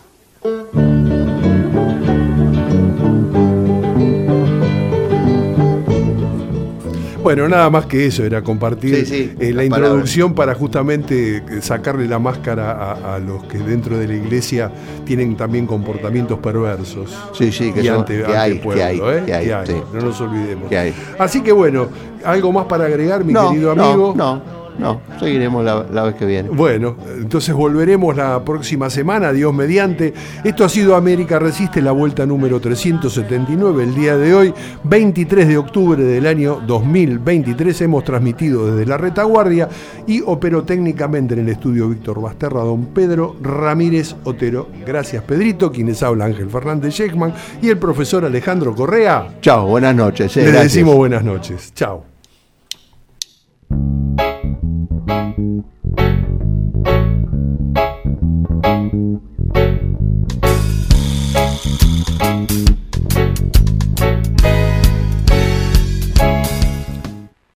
Bueno, nada más que eso, era compartir Sí, sí, eh, la las introducción para justamente eh, sacarle la máscara a, a los que dentro de la iglesia tienen también comportamientos perversos. Sí, sí, que y son- ante, que ante hay, el que pueblo, hay, ¿eh? que hay, Que hay, sí. no nos olvidemos. Que hay. Así que bueno, ¿algo más para agregar, mi No, querido no, amigo? no, no, seguiremos la, la vez que viene. Bueno, entonces volveremos la próxima semana, Dios mediante. Esto ha sido América Resiste, la vuelta número trescientos setenta y nueve. El día de hoy, veintitrés de octubre del año dos mil veintitrés, hemos transmitido desde la retaguardia y operó técnicamente en el estudio Víctor Basterra, don Pedro Ramírez Otero. Gracias, Pedrito, quienes habla Ángel Fernández Sheckman y el profesor Alejandro Correa. Chao, buenas noches. eh, Les gracias. decimos buenas noches. Chao.